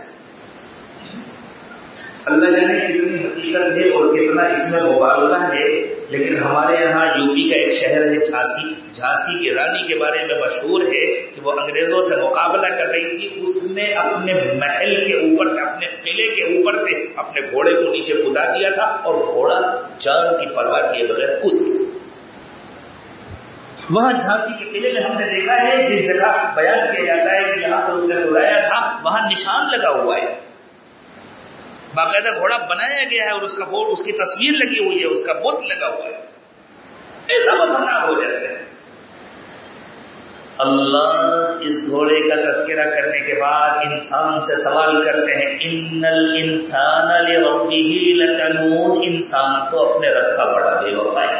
اللہ جانے کتنی حقیقت ہے اور کتنا اس میں مبالغہ ہے. لیکن ہمارے یہاں یو پی کا ایک شہر ہے جھانسی کی رانی کے بارے میں مشہور ہے کہ وہ انگریزوں سے مقابلہ کر رہی تھی، اس نے اپنے محل کے اوپر سے، اپنے قلعے کے اوپر سے اپنے گھوڑے کو نیچے کدا دیا تھا اور گھوڑا جان کی پرواہ کیے بغیر کود گیا. وہاں جھانسی کے قلعے میں ہم نے دیکھا ہے جس جگہ بیان کیا جاتا ہے کہ یہاں سے اس نے کدایا تھا وہاں نشان لگا ہوا ہے، باقاعدہ گھوڑا بنایا گیا ہے اور اس کا فوٹو، اس کی تصویر لگی ہوئی ہے، اس کا بت لگا ہوا ہے. ایسا وفادار ہو جاتا ہے. اللہ اس گھوڑے کا تذکرہ کرنے کے بعد انسان سے سوال کرتے ہیں، ان الانسان لربہ لکنود، انسان تو اپنے رب کا بڑا بے وفا ہے.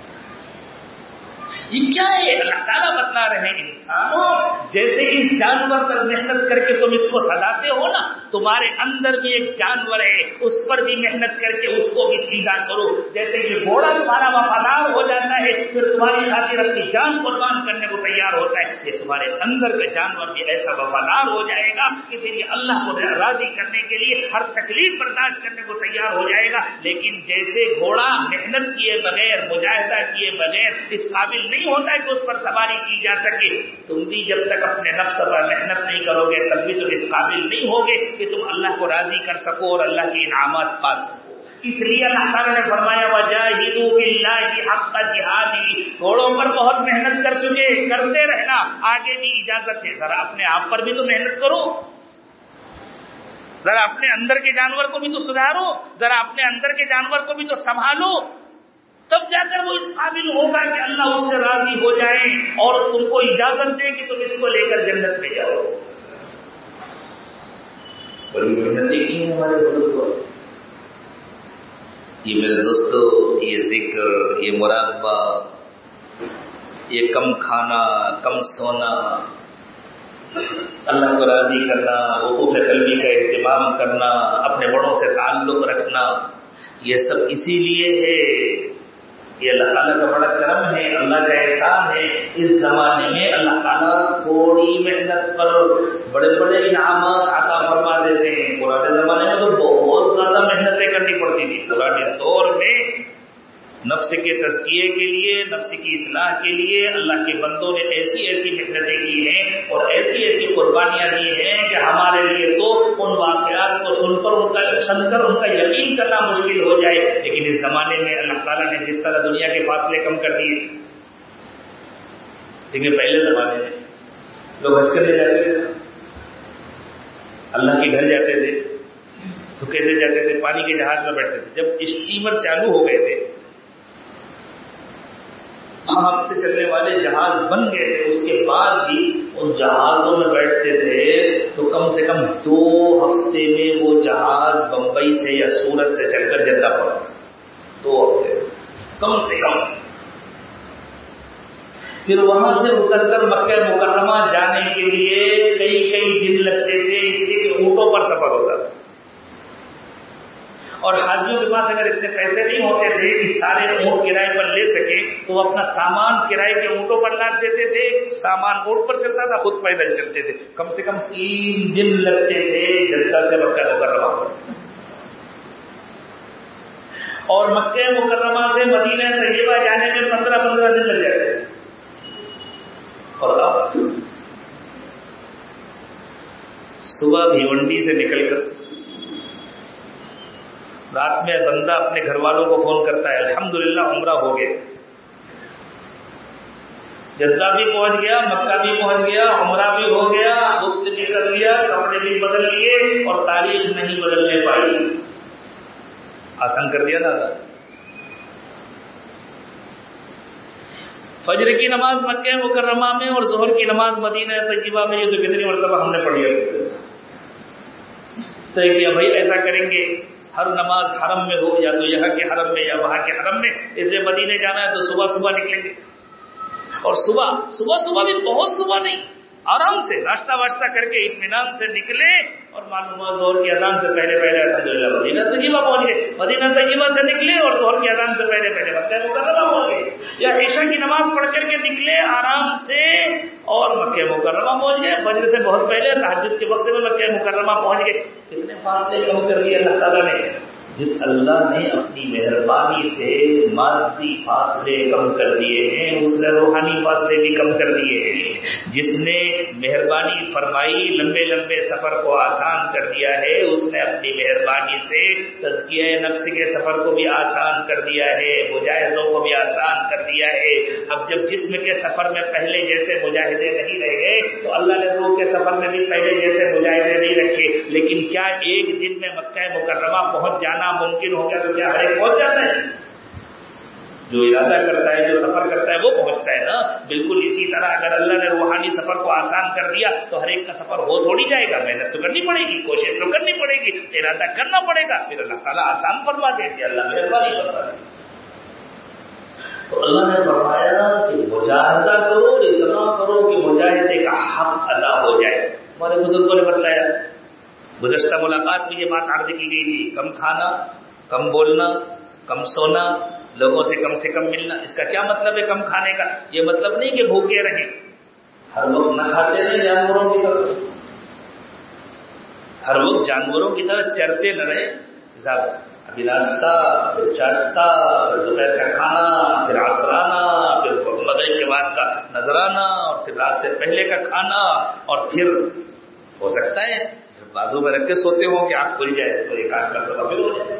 یہ کیا ہے؟ اللہ تعالیٰ بتلا رہے ہیں انسانوں جیسے اس جانور پر محنت کر کے تم اس کو سجاتے ہو نا، تمہارے اندر بھی ایک جانور ہے، اس پر بھی محنت کر کے اس کو بھی سیدھا کرو. جیسے کہ گھوڑا تمہارا وفادار ہو جاتا ہے پھر تمہاری خاطر اپنی جان قربان کرنے کو تیار ہوتا ہے، یہ تمہارے اندر کا جانور بھی ایسا وفادار ہو جائے گا کہ پھر یہ اللہ کو راضی کرنے کے لیے ہر تکلیف برداشت کرنے کو تیار ہو جائے گا. لیکن جیسے گھوڑا محنت کیے بغیر، مجاہدہ کیے بغیر اس قابل نہیں ہوتا ہے کہ اس پر سواری کی جا سکے، تم بھی جب تک اپنے نفس پر محنت نہیں کرو گے تب بھی تم اس قابل نہیں ہوگے کہ تم اللہ کو راضی کر سکو اور اللہ کے انعامات پا سکو. اس لیے اللہ تعالیٰ نے فرمایا وجاہدوا باللہ حق جہادہ، گھوڑوں پر بہت محنت کر چکے، کرتے رہنا، آگے بھی اجازت ہے. ذرا اپنے آپ پر بھی تو محنت کرو، ذرا اپنے اندر کے جانور کو بھی تو سدھارو، ذرا اپنے اندر کے جانور کو بھی تو سنبھالو، تب جا کر وہ اس قابل ہوگا کہ اللہ اس سے راضی ہو جائے اور تم کو اجازت دے کہ تم اس کو لے کر جنت میں جاؤ. بڑی محنتیں کی ہیں ہمارے بزرگوں. یہ میرے دوستو، یہ ذکر، یہ مراقبہ، یہ کم کھانا، کم سونا، اللہ کو راضی کرنا، وقوف قلبی کا اہتمام کرنا، اپنے بڑوں سے تعلق رکھنا، یہ سب اسی لیے ہے. یہ اللہ تعالیٰ کا بڑا کرم ہے، اللہ کا احسان ہے. اس زمانے میں اللہ تعالیٰ تھوڑی محنت پر بڑے بڑے انعامات عطا فرما دیتے ہیں. پرانے زمانے میں تو بہت زیادہ محنتیں کرنی پڑتی تھی. پرانے دور میں نفس کے تزکیے کے لیے، نفس کی اصلاح کے لیے اللہ کے بندوں نے ایسی ایسی محنتیں کی ہیں اور ایسی ایسی قربانیاں دی ہیں کہ ہمارے لیے تو ان واقعات کو سن کر ان کا یقین کرنا مشکل ہو جائے. لیکن اس زمانے میں اللہ تعالیٰ نے جس طرح دنیا کے فاصلے کم کر دیے. لیکن پہلے زمانے میں لوگ حج کرنے جاتے تھے، اللہ کے گھر جاتے تھے تو کیسے جاتے تھے؟ پانی کے جہاز میں بیٹھتے تھے. جب اسٹیمر چالو ہو گئے تھے، آگ سے چلنے والے جہاز بن گئے تھے، اس کے بعد بھی ان جہازوں میں بیٹھتے تھے تو کم سے کم 2 ہفتے میں وہ جہاز بمبئی سے یا سورت سے چل کر جدہ پہنچا. 2 ہفتے کم سے کم. پھر وہاں سے اتر کر مکہ مکرمہ جانے کے لیے کئی دن لگتے تھے، اس لیے کہ اونٹوں پر سفر ہوتا تھا. اور حاجیوں کے پاس اگر اتنے پیسے نہیں ہوتے تھے کہ سارے اونٹ کرائے پر لے سکے تو وہ اپنا سامان کرائے کے اونٹوں پر لاد دیتے تھے. سامان اونٹ پر چلتا تھا، خود پیدل چلتے تھے. کم سے کم 3 دن لگتے تھے جدہ سے مکہ مکرمہ پر. اور مکہ مکرمہ سے مدینہ طیبہ جانے میں 15 دن لگ جاتے تھے. اور اب صبح بھیونڈی سے نکل کر رات میں بندہ اپنے گھر والوں کو فون کرتا ہے، الحمدللہ عمرہ ہو گیا، جدہ بھی پہنچ گیا، مکہ بھی پہنچ گیا، عمرہ بھی ہو گیا، غسل بھی کر لیا، کپڑے بھی بدل لیے اور تاریخ نہیں بدلنے پائی. آسان کر دیا نا. فجر کی نماز مکہ مکرمہ میں اور ظہر کی نماز مدینہ طیبہ میں، یہ تو کتنی مرتبہ ہم نے پڑھی ہے. طے کیا بھائی ایسا کریں گے، ہر نماز حرم میں ہو، یا تو یہاں کے حرم میں یا وہاں کے حرم میں. اس لیے مدینے جانا ہے تو صبح نکلیں گے. اور صبح بھی بہت صبح نہیں، آرام سے ناشتہ واشتہ کر کے اطمینان سے نکلے اور معلوم ہوا ظہر کی اذان سے پہلے الحمدللہ مدینہ طیبہ پہنچ گئے. مدینہ طیبہ سے نکلے اور ظہر کی اذان سے پہلے مکہ مکرمہ پہنچ گئے. یا عشاء کی نماز پڑھ کر کے نکلے آرام سے اور مکہ مکرمہ پہنچ گئے. فجر سے بہت پہلے تہجد کے وقت میں مکہ مکرمہ پہنچ گئے. کتنے فاصلے کم کر دیے اللہ تعالیٰ نے. جس اللہ نے اپنی مہربانی سے مادی فاصلے کم کر دیے ہیں، اس نے روحانی فاصلے بھی کم کر دیے ہیں. جس نے مہربانی فرمائی، لمبے سفر کو آسان کر دیا ہے، اس نے اپنی مہربانی سے تزکیہ نفس کے سفر کو بھی آسان کر دیا ہے، مجاہدوں کو بھی آسان کر دیا ہے. اب جب جسم کے سفر میں پہلے جیسے مجاہدے نہیں رہ گئے تو اللہ نے روح کے سفر میں بھی پہلے جیسے مجاہدے نہیں رکھے. لیکن کیا ایک دن میں مکہ مکرمہ پہنچ جانا ممکن ہو گیا تو کیا ہر ایک پہنچ جاتا ہے؟ جو ارادہ کرتا ہے، جو سفر کرتا ہے وہ پہنچتا ہے نا. بالکل اسی طرح اگر اللہ نے روحانی سفر کو آسان کر دیا تو ہر ایک کا سفر ہو تھوڑی جائے گا. محنت تو کرنی پڑے گی، کوشش تو کرنی پڑے گی، ارادہ کرنا پڑے گا، پھر اللہ تعالیٰ آسان فرما دے گا. اللہ مہربانی کرتا ہے. تو اللہ نے فرمایا کہ مجاہدہ کرو، اتنا کرو کہ مجاہدے کا حق ادا ہو جائے. ہمارے بزرگوں نے بتلایا، گزشتہ ملاقات میں یہ بات عرض کی گئی تھی، کم کھانا، کم بولنا، کم سونا، لوگوں سے کم ملنا. اس کا کیا مطلب ہے کم کھانے کا؟ یہ مطلب نہیں کہ بھوکے رہیں، ہر وقت نہ کھاتے رہیں جانوروں کی طرح، ہر وقت جانوروں کی طرح چرتے نہ رہیں. ابھی ناشتہ، پھر چاشتہ، پھر دوپہر کا کھانا، پھر عصرانہ، پھر مغرب کے بعد کا نذرانہ، اور پھر رات سے پہلے کا کھانا، اور پھر ہو سکتا ہے بازو میں رکھ کے سوتے ہو کہ آنکھ کھل جائے تو ایک آنکھ کر تو پھر ہو جائے.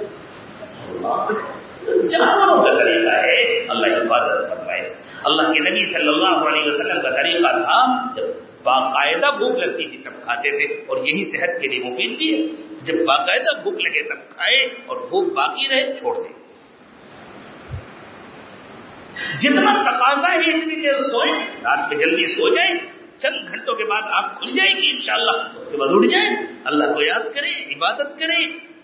جانوروں کا طریقہ ہے، اللہ حفاظت فرمائے. اللہ کے نبی صلی اللہ علیہ وسلم کا طریقہ تھا جب باقاعدہ بھوک لگتی تھی تب کھاتے تھے، اور یہی صحت کے لیے مفید بھی ہے. جب باقاعدہ بھوک لگے تب کھائے اور بھوک باقی رہے چھوڑ دیں. جتنا تقاضا ہے اتنی دیر سوئیں، رات میں جلدی سو جائیں چند گھنٹوں کے بعد آنکھ کھل جائے گی انشاءاللہ، اس کے بعد اٹھ جائیں، اللہ کو یاد کریں، عبادت کریں،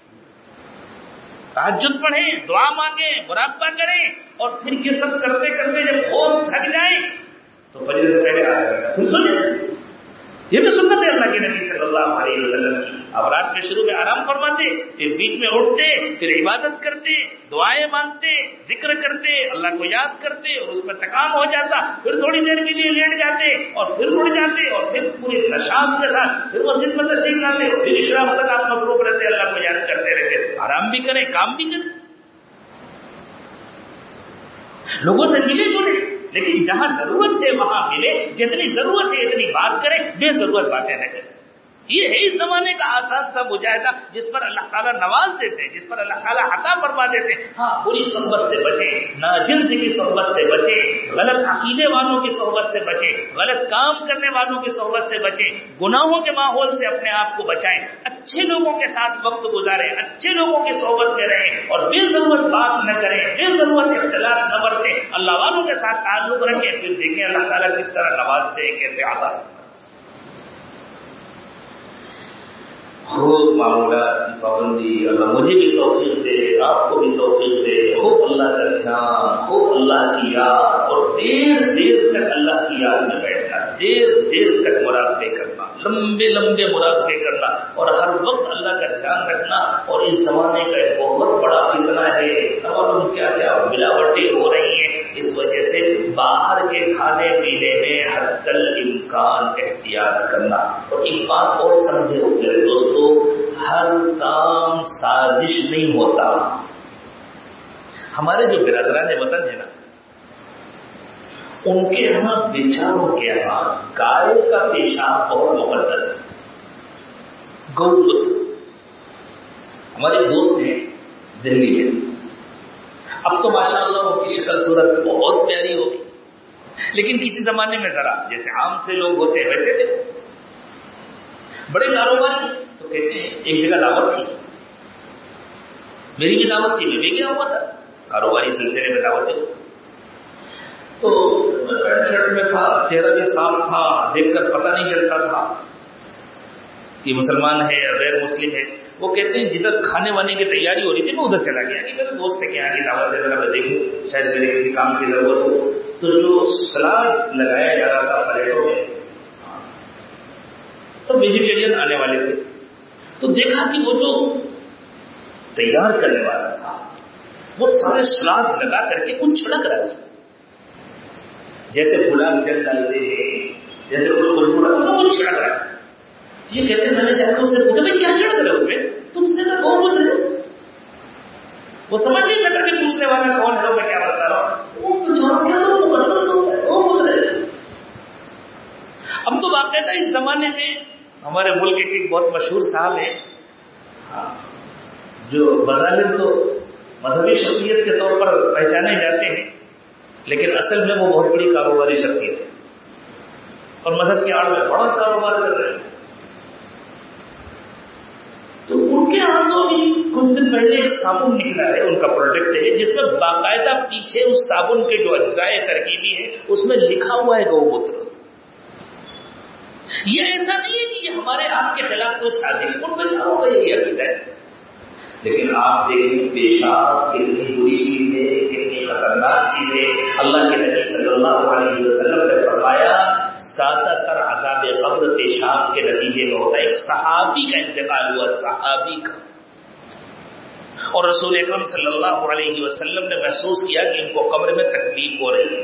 تہجد پڑھیں، دعا مانگیں، مراقبہ کریں، اور پھر یہ سب کرتے کرتے جب خوب تھک جائیں تو فجر سے پہلے آدھا گھنٹہ پھر سو جائیں۔ یہ بھی سنت ہے اللہ کے نبی صلی اللہ علیہ وسلم کی۔ اب رات میں شروع میں آرام فرماتے، پھر بیچ میں اٹھتے، پھر عبادت کرتے، دعائیں مانگتے، ذکر کرتے، اللہ کو یاد کرتے، اور اس میں تکام ہو جاتا، پھر تھوڑی دیر کے لیے لیٹ جاتے اور پھر اٹھ جاتے، اور پھر پوری نشاط کے ساتھ پھر مسجد میں تشریف لاتے، پھر اشراق تک آپ مصروف رہتے، اللہ کو یاد کرتے رہتے، آرام بھی کریں، کام بھی کریں، لوگوں سے ملے جلے، لیکن جہاں ضرورت ہے وہاں ملے، جتنی ضرورت ہے اتنی بات کریں، بے ضرورت باتیں نہ کریں۔ یہ ہے اس زمانے کا آسان سا مجاہدہ جس پر اللہ تعالیٰ نواز دیتے ہیں، جس پر اللہ تعالیٰ عطا فرما دیتے ہیں۔ ہاں، بری صحبت سے بچیں، ناجنس کی صحبت سے بچیں، غلط عقیدے والوں کی صحبت سے بچیں، غلط کام کرنے والوں کی صحبت سے بچیں، گناہوں کے ماحول سے اپنے آپ کو بچائیں، اچھے لوگوں کے ساتھ وقت گزاریں، اچھے لوگوں کی صحبت میں رہیں، اور بے ضرورت بات نہ کریں، بے ضرورت اختلاف نہ برتیں، اللہ والوں کے ساتھ تعلق رکھیں، پھر دیکھیں اللہ تعالیٰ کس طرح نوازتے ہیں، کیسے عطا۔ خوب معمولات کی پابندی، اللہ مجھے بھی توفیق دے، آپ کو بھی توفیق دے، خوب اللہ کا دھیان، خوب اللہ کی یاد، اور دیر دیر تک اللہ کی یاد میں بیٹھنا، دیر دیر تک مراقبے کرنا، لمبے لمبے مراقبے کرنا، اور ہر وقت اللہ کا دھیان رکھنا۔ اور اس زمانے کا ایک بہت بڑا فتنہ ہے، اور کیا کیا ملاوٹیں ہو رہی ہیں، اس وجہ سے باہر کے کھانے پینے میں حد الامکان احتیاط کرنا۔ اور ایک بات اور سمجھے میرے دوستو، ہر کام سازش نہیں ہوتا۔ ہمارے جو برادران وطن ہے نا، ان کے یہاں بیچاروں کے یہاں گائے کا پیشاب بہت مقدس ہے، گو موتر۔ ہمارے دوست ہیں دہلی میں، اب تو ماشاءاللہ ان کی شکل صورت بہت پیاری ہوگی، لیکن کسی زمانے میں ذرا جیسے عام سے لوگ ہوتے ہیں ویسے تھے، بڑے کاروباری۔ تو کہتے ہیں ایک جگہ دعوت تھی، میری بھی دعوت تھی، میں بھی گیا ہوا تھا، کاروباری سلسلے میں دعوت تھی، تو پینٹ شرٹ میں تھا، چہرہ بھی صاف تھا، دیکھ کر پتہ نہیں چلتا تھا کہ مسلمان ہے یا غیر مسلم ہے۔ وہ کہتے ہیں جدھر کھانے وانے کی تیاری ہو رہی تھی میں ادھر چلا گیا کہ میرے دوست ہے کہ یہاں کی دعوت ہے، ذرا میں دیکھوں شاید میرے کسی کام کی ضرورت ہو۔ تو جو سلاد لگایا جا رہا تھا پلیٹوں میں، سب ویجیٹیرین آنے والے تھے، تو دیکھا کہ وہ جو تیار کرنے والا تھا وہ سارے سلاد لگا کر کے کچھ چھڑک رہا تھا، جیسے گلاب جل ڈالتے ہیں، جیسے کچھ خوشبو ڈالتے کچھ چھڑک رہا ہے۔ یہ کہتے ہیں میں نے جا کے اس سے پوچھا بھائی کیا چھڑک رہے ہو تمہیں؟ تم سے میں گو موتر ہے۔ وہ سمجھ نہیں سکا کہ پوچھنے والا کون ہے، میں کیا بتا رہا ہوں، وہ پوچھا کیا تو مقدس ہو گیا، گو موتر ہے۔ اب تو باقاعدہ اس زمانے میں ہمارے ملک کے ایک بہت مشہور صاحب ہیں، جو بظاہر تو مذہبی شخصیت کے طور پر پہچانے جاتے ہیں، لیکن اصل میں وہ بہت بڑی کاروباری شخصیت ہے، اور مذہب کی آڑ میں بڑا کاروبار کر رہے ہیں۔ تو ان کے ہاتھوں بھی کچھ دن پہلے ایک صابن نکلا ہے، ان کا پروڈکٹ ہے، جس میں باقاعدہ پیچھے اس صابن کے جو اجزاء ترکیبی ہیں اس میں لکھا ہوا ہے گو موتر۔ یہ ایسا نہیں ہے کہ یہ ہمارے آپ کے خلاف کوئی سازش، ان بیچاروں کا یہی عقیدہ ہے، لیکن آپ دیکھیں پیشاب کتنی بری چیز ہے، کتنی خطرناک چیز ہے۔ اللہ کے نبی صلی اللہ علیہ وسلم نے فرمایا زیادہ تر عذاب قبر پیشاب کے نتیجے میں ہوتا ہے۔ ایک صحابی کا انتقال ہوا، صحابی کا، اور رسول اکرم صلی اللہ علیہ وسلم نے محسوس کیا کہ ان کو قبر میں تکلیف ہو رہی تھی۔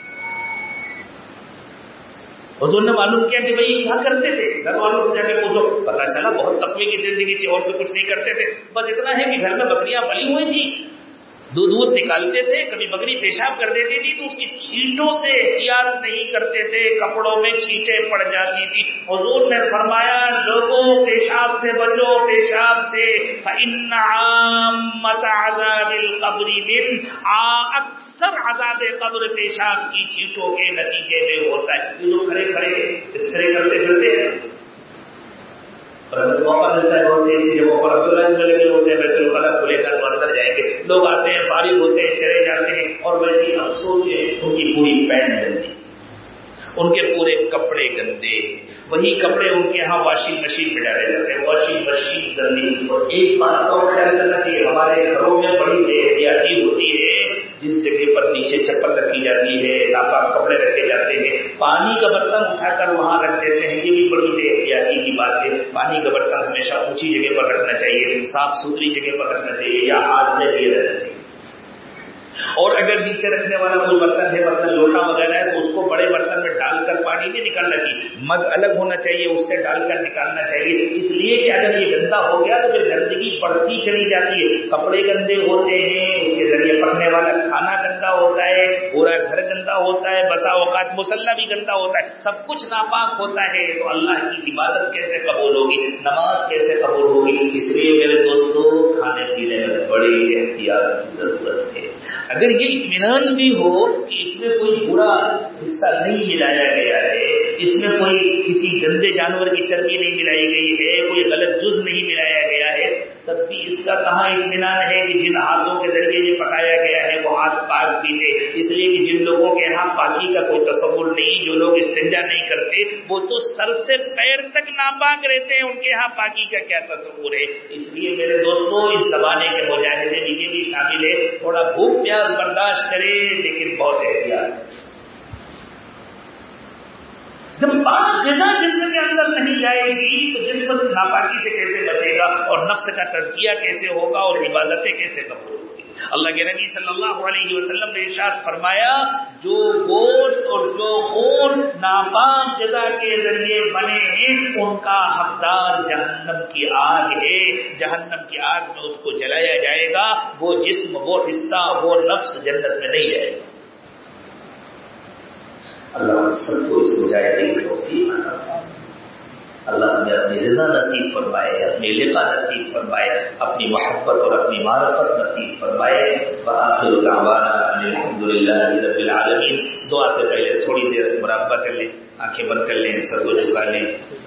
حضور نے معلوم کیا کہ بھئی کیا کرتے تھے، گھر والوں سے جا کے پوچھو، پتا چلا بہت تقوی کی زندگی تھی، اور تو کچھ نہیں کرتے تھے، بس اتنا ہے کہ گھر میں بکریاں پلی ہوئی تھی، دودھ نکالتے تھے، کبھی بکری پیشاب کر دیتی تھی تو اس کی چھینٹوں سے احتیاط نہیں کرتے تھے، کپڑوں میں چھینٹیں پڑ جاتی تھی۔ حضور نے فرمایا لوگوں پیشاب سے بچو، پیشاب سے، فإن عامۃ عذاب القبر اکثر عذاب قبر پیشاب کی چھینٹوں کے نتیجے میں ہوتا ہے۔ یہ لوگ کھڑے کھڑے استرے کرتے پھرتے ہیں، اور ہمیں موقع ملتا ہے بہت سی ایسی جگہوں پر عبداللہ میں لگے ہوتے ہیں، بیت الخلاء کھلے گا تو اندر جائیں گے، لوگ آتے ہیں، فارغ ہوتے ہیں، چلے جاتے ہیں، اور ویسے اب سوچیں ان کی پوری پینٹ جلتی، ان کے پورے کپڑے گندے، وہی کپڑے ان کے ہاں واشنگ مشین میں ڈالے جاتے ہیں، واشنگ مشین گندی۔ اور ایک بات کا خیال کرنا چاہیے، ہمارے گھروں میں بڑی بے احتیاطی ہوتی ہے، جس جگہ پر نیچے چپل رکھی جاتی ہے، ناپاک کپڑے رکھے جاتے ہیں، پانی کا برتن اٹھا کر وہاں رکھ دیتے ہیں، یہ بھی بڑی بے احتیاطی کی بات ہے۔ پانی کا برتن ہمیشہ اونچی جگہ پر رکھنا چاہیے، صاف ستھری جگہ پر رکھنا چاہیے، یا ہاتھ میں لیے رہنا چاہیے۔ اور اگر نیچے رکھنے والا کوئی برتن ہے، مثلا لوٹا وغیرہ ہے، تو اس کو بڑے برتن میں ڈال کر پانی نہیں نکالنا چاہیے، مگ الگ ہونا چاہیے، اس سے ڈال کر نکالنا چاہیے، اس لیے کہ اگر یہ گندا ہو گیا تو پھر گندگی بڑھتی چلی جاتی ہے، کپڑے گندے ہوتے ہیں، اس کے ذریعے پکنے والا کھانا گندا ہوتا ہے، پورا گھر گندا ہوتا ہے، بسا اوقات مصلی بھی گندا ہوتا ہے، سب کچھ ناپاک ہوتا ہے، تو اللہ کی عبادت کیسے قبول ہوگی، نماز کیسے قبول ہوگی؟ اس لیے میرے دوستو، کھانے پینے میں بڑی احتیاط کی ضرورت ہے۔ اگر یہ اطمینان بھی ہو کہ اس میں کوئی برا حصہ نہیں ملایا گیا ہے، اس میں کوئی کسی گندے جانور کی چربی نہیں ملائی گئی ہے، کوئی غلط جز نہیں ملایا گیا ہے، تب بھی اس کا کہاں اطمینان ہے کہ جن ہاتھوں کے ذریعے یہ پکایا گیا ہے وہ ہاتھ پاک بھی تھے؟ اس لیے کہ جن لوگوں کے یہاں پاکی کا کوئی تصور نہیں، جو لوگ استنجا نہیں کرتے، وہ تو سر سے پیر تک ناپاک رہتے ہیں، ان کے یہاں پاکی کا کیا تصور ہے؟ اس لیے میرے دوستوں، اس زمانے کے مجاہدے میں یہ بھی شامل ہے، تھوڑا بھوک پیاس برداشت کرے لیکن بہت احتیاط۔ جب پاک غذا جسم کے اندر نہیں جائے گی تو جسم ناپاکی سے کیسے بچے گا، اور نفس کا تزکیہ کیسے ہوگا، اور عبادتیں کیسے قبول ہوگی؟ اللہ کے نبی صلی اللہ علیہ وسلم نے ارشاد فرمایا، جو گوشت اور جو خون ناپاک غذا کے ذریعے بنے ہیں ان کا حقدار جہنم کی آگ ہے، جہنم کی آگ میں اس کو جلایا جائے گا، وہ جسم، وہ حصہ، وہ نفس جنت میں نہیں جائے گا۔ اللہ ہم سب کو اس مجاہدے کی توفیق عطا فرمائے، اللہ ہمیں اپنی رضا نصیب فرمائے، اپنی لقا نصیب فرمائے، اپنی محبت اور اپنی معرفت نصیب فرمائے۔ وآخر دعوانا ان الحمد للہ رب العالمین۔ دعا سے پہلے تھوڑی دیر مراقبہ کر لیں، آنکھیں بند کر لیں، سر کو جھکا لیں۔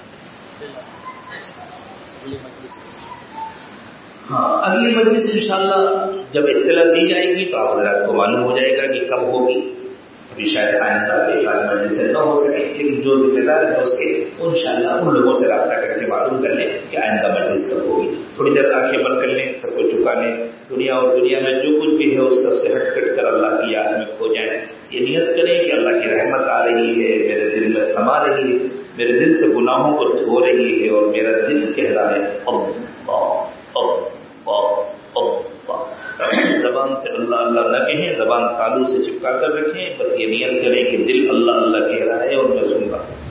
ہاں، اگلی مجلس انشاءاللہ جب اطلاع دی جائے گی تو آپ حضرات کو معلوم ہو جائے گا کہ کب ہوگی۔ ابھی شاید آئندہ ایک آدھ مجلس سے نہ ہو سکے، لیکن جو ذمہ دار ہے اس کے انشاءاللہ ان لوگوں سے رابطہ کر کے معلوم کر لیں کہ آئندہ مجلس کب ہوگی۔ تھوڑی دیر آنکھیں بند کر لیں، سب کو چکا لیں، دنیا اور دنیا میں جو کچھ بھی ہے اس سب سے ہٹ کٹ کر اللہ کی یاد میں کھو جائیں۔ یہ نیت کریں کہ اللہ کی رحمت آ رہی ہے، میرے دل میں سما رہی ہے، میرے دل سے گناہوں کو دھو رہی ہے، اور میرا دل کہہ رہا ہے اللہ اللہ اللہ۔ زبان سے اللہ اللہ نہ کہیں، زبان تالو سے چپکا کر رکھیں، بس یہ نیت کریں کہ دل اللہ اللہ کہہ رہا ہے اور میں سن رہا ہوں۔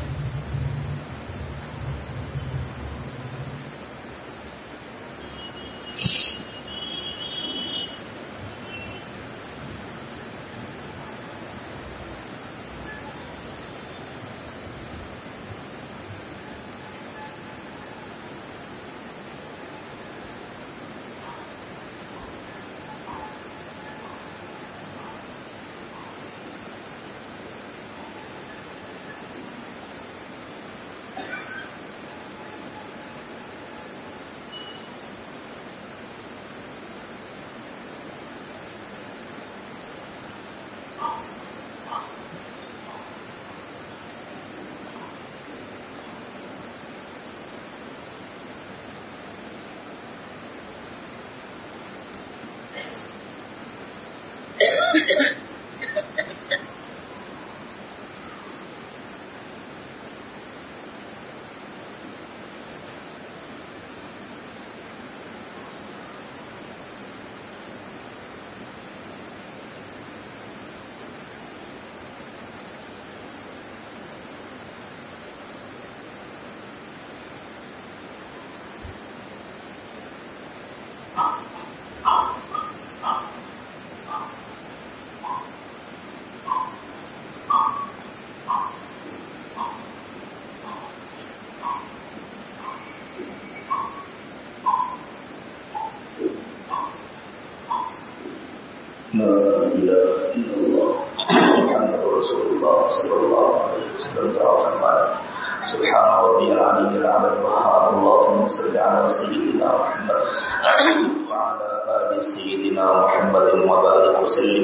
لا إله إلا الله محمد رسول الله صلى الله عليه وسلم فرمایا سبحان ربي العلي الأعلى الوهاب اللهم صل على سيدنا محمد وعلى آل سيدنا محمد وبارك وسلم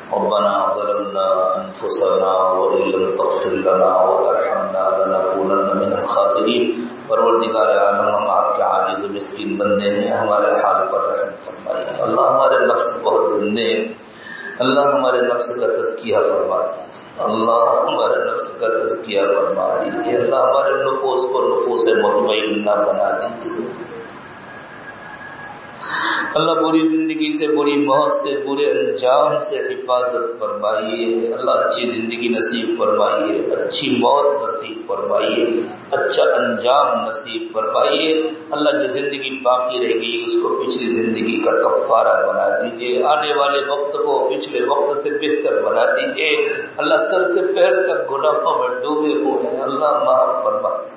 ربنا ظلمنا انفسنا وان لم تغفر لنا وترحمنا لنكونن من الخاسرین۔ پروردگار عالم، ہم آپ کے عاجز و مسکین بندے ہیں، ہمارے حال پر رحم فرمائیے۔ اللہ ہمارے نفس بہت گندے ہیں، اللہ ہمارے نفس کا تزکیہ فرما دیجیے، اللہ ہمارے نفس کا تزکیہ فرما دیجیے، اللہ ہمارے نفوس کو نفوس مطمئنہ بنا دیجیے۔ اللہ بری زندگی سے، بری موت سے، برے انجام سے حفاظت فرمائیے۔ اللہ اچھی زندگی نصیب فرمائیے، اچھی موت نصیب فرمائیے، اچھا انجام نصیب فرمائیے۔ اللہ جو زندگی باقی رہ گئی اس کو پچھلی زندگی کا کفارہ بنا دیجیے، آنے والے وقت کو پچھلے وقت سے بہتر بنا دیجیے۔ اللہ سر سے پیر تک گناہوں میں ڈوبے ہوئے ہیں، اللہ معاف فرما دیجیے،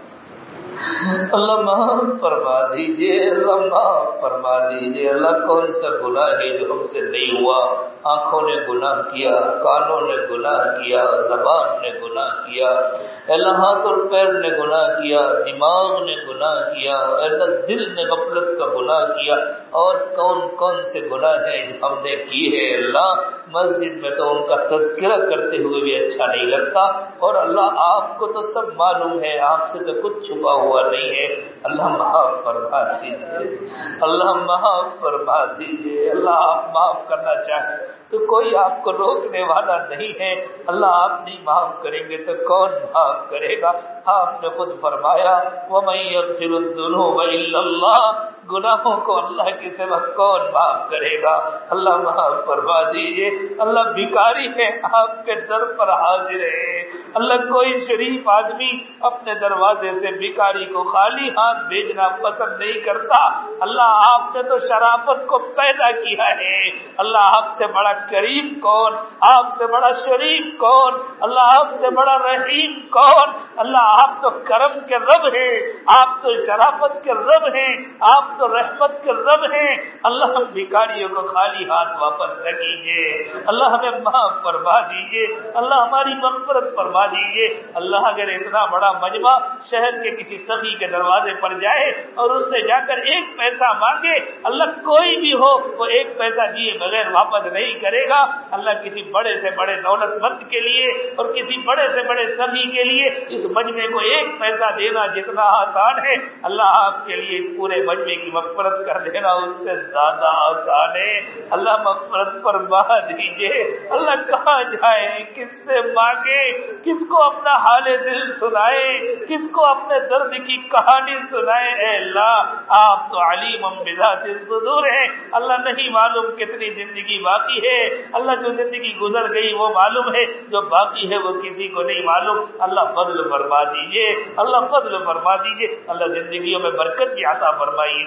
اللہ معاف فرما دیجیے، اللہ معاف فرما دیجیے۔ اللہ کون سا گناہ ہے جو ہم سے نہیں ہوا؟ آنکھوں نے گناہ کیا، کانوں نے گناہ کیا، زبان نے گناہ کیا، اللہ ہاتھ اور پیر نے گناہ کیا، دماغ نے گناہ کیا، اللہ دل نے غفلت کا گناہ کیا، اور کون کون سے گناہ ہیں جو ہم نے کیے ہیں۔ اللہ مسجد میں تو ان کا تذکرہ کرتے ہوئے بھی اچھا نہیں لگتا، اور اللہ آپ کو تو سب معلوم ہے، آپ سے تو کچھ چھپا ہوا نہیں ہے۔ اللہ معاف فرما دیجیے، اللہ معاف فرما دیجیے۔ اللہ آپ معاف کرنا چاہیں تو کوئی آپ کو روکنے والا نہیں ہے، اللہ آپ نہیں معاف کریں گے تو کون معاف کرے گا؟ آپ نے خود فرمایا وَمَن يَغْفِرُ الذُّنُوبَ إِلَّا اللَّهُ، گناہوں کو اللہ کے سوا کون معاف کرے گا؟ اللہ معاف فرما دیجیے۔ اللہ بھکاری ہے، آپ کے در پر حاضر ہے، اللہ کوئی شریف آدمی اپنے دروازے سے بھکاری کو خالی ہاتھ بھیجنا پسند نہیں کرتا۔ اللہ آپ نے تو شرافت کو پیدا کیا ہے، اللہ آپ سے بڑا کریم کون، آپ سے بڑا شریف کون، اللہ آپ سے بڑا رحیم کون؟ اللہ آپ تو کرم کے رب ہیں، آپ تو شرافت کے رب ہیں، آپ تو رحمت کے رب ہیں۔ اللہ ہم بھکاریوں کو خالی ہاتھ واپس نہ کیجیے، اللہ ہمیں معاف فرما دیجیے، اللہ ہماری مغفرت فرما دیجیے۔ اللہ اگر اتنا بڑا مجمع شہر کے کسی سخی کے دروازے پر جائے اور اس سے جا کر ایک پیسہ مانگے، اللہ کوئی بھی ہو وہ ایک پیسہ دیے بغیر واپس نہیں کرے گا۔ اللہ کسی بڑے سے بڑے دولت مند کے لیے اور کسی بڑے سے بڑے سخی کے لیے اس مجمع کو ایک پیسہ دینا جتنا آسان ہے، اللہ آپ کے لیے اس پورے مجمع کی مغفرت کر دینا اس سے زیادہ آسان ہے۔ اللہ مغفرت فرما دیجیے۔ اللہ کہاں جائے، کس سے مانگے، کس کو اپنا حال دل سنائے، کس کو اپنے درد کی کہانی سنائے؟ اے اللہ آپ تو علیم بذات الصدور ہیں، اللہ نہیں معلوم کتنی زندگی باقی ہے، اللہ جو زندگی گزر گئی وہ معلوم ہے، جو باقی ہے وہ کسی کو نہیں معلوم۔ اللہ فضل فرما دیجیے، اللہ فضل فرما دیجیے، اللہ زندگیوں میں برکت بھی عطا فرمائیے،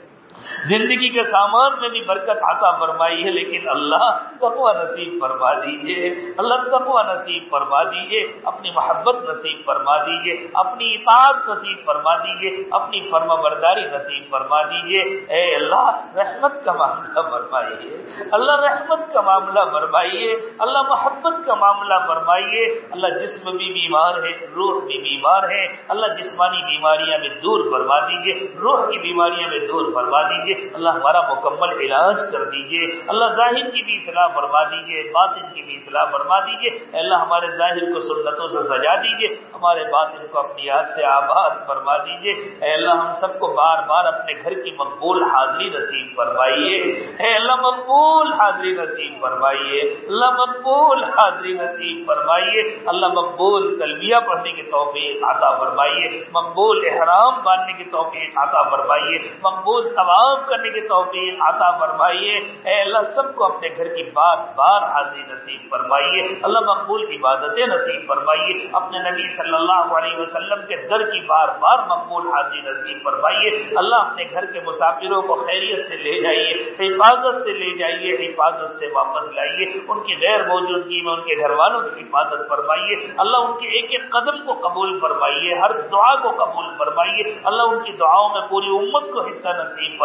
زندگی کے سامان میں بھی برکت عطا فرمائی ہے، لیکن اللہ تقوی نصیب فرما دیجیے، اللہ تقوی نصیب فرما دیجیے، اپنی محبت نصیب فرما دیجیے، اپنی اطاعت نصیب فرما دیجیے، اپنی فرما برداری نصیب فرما دیجیے۔ اے اللہ رحمت کا معاملہ فرمائیے، اللہ رحمت کا معاملہ فرمائیے، اللہ محبت کا معاملہ فرمائیے۔ اللہ جسم بھی بیمار ہے، روح بھی بیمار ہے، اللہ جسمانی بیماریاں بھی دور فرما دیجیے، روح کی بیماریاں بھی دور فرما دیجیے۔ اللہ ہمارا مکمل علاج کر دیجیے، اللہ ظاہر کی بھی اصلاح فرما دیجیے، باطن کی بھی اصلاح فرما دیجیے۔ اللہ ہمارے ظاہر کو سنتوں سے سجا دیجیے، ہمارے باطن کو اپنی یاد سے آباد فرما دیجیے۔ اے اللہ ہم سب کو بار بار اپنے گھر کی مقبول حاضری نصیب فرمائیے، اے اللہ مقبول حاضری نصیب فرمائیے، اللہ مقبول حاضری نصیب فرمائیے، اللہ مقبول تلبیہ پڑھنے کی توفیق عطا فرمائیے، مقبول احرام باندھنے کی توفیق عطا فرمائیے، مقبول طواف کرنے کی توفیق عطا فرمائیے۔ اے اللہ سب کو اپنے گھر کی بار بار حاضری نصیب فرمائیے، اللہ مقبول عبادتیں نصیب فرمائیے، اپنے نبی صلی اللہ علیہ وسلم کے در کی بار بار مقبول حاضری نصیب فرمائیے۔ اللہ اپنے گھر کے مسافروں کو خیریت سے لے جائیے، حفاظت سے لے جائیے، حفاظت سے واپس لائیے، ان کی غیر موجودگی میں ان کے گھر والوں کی حفاظت فرمائیے، اللہ ان کے ایک ایک قدم کو قبول فرمائیے، ہر دعا کو قبول فرمائیے، اللہ ان کی دعاؤں میں پوری امت کو حصہ نصیب فرمائیے۔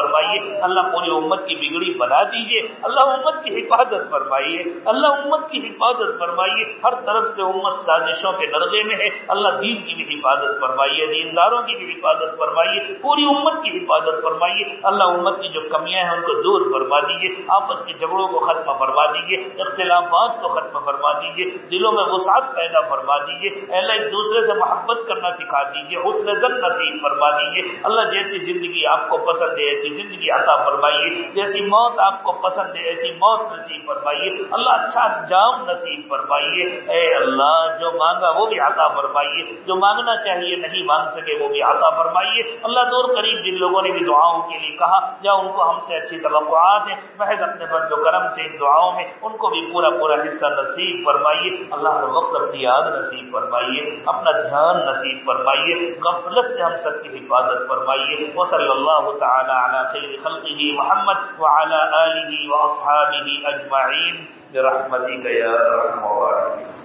فرمائیے، اللہ پوری امت کی بگڑی بنا دیجیے، اللہ امت کی حفاظت فرمائیے، اللہ امت کی حفاظت فرمائیے، ہر طرف سے امت سازشوں کے نرغے میں ہے، اللہ دین کی بھی حفاظت فرمائیے، دینداروں کی بھی حفاظت فرمائیے، پوری امت کی حفاظت فرمائیے، اللہ امت کی جو کمیاں ہیں ان کو دور فرما دیجیے، آپس کے جھگڑوں کو ختم فرما دیجیے، اختلافات کو ختم فرما دیجیے، دلوں میں وسعت پیدا فرما دیجیے، اللہ ایک دوسرے سے محبت کرنا سکھا دیجیے، حسن ظن نصیب فرما دیجیے، اللہ جیسی زندگی آپ کو پسند ہے ایسی زندگی عطا فرمائیے، جیسی موت آپ کو پسند ہے ایسی موت نصیب فرمائیے، اللہ اچھا انجام نصیب فرمائیے، اے اللہ جو مانگا وہ بھی عطا فرمائیے، جو مانگنا چاہیے نہیں مانگ سکے وہ بھی عطا فرمائیے، اللہ دور قریب جن لوگوں نے بھی دعاؤں کے لیے کہا یا ان کو ہم سے اچھی توقعات ہیں، محض اپنے فضل و کرم سے ان دعاؤں میں ان کو بھی پورا پورا حصہ نصیب فرمائیے، اللہ ہر وقت اپنی یاد نصیب فرمائیے، اپنا دھیان نصیب فرمائیے، غفلت سے ہم سب کی حفاظت فرمائیے، وصلی اللہ تعالی علی خیر خلقہ محمد وعلی آلہ واصحابہ اجمعین برحمتک یا ارحم الراحمین۔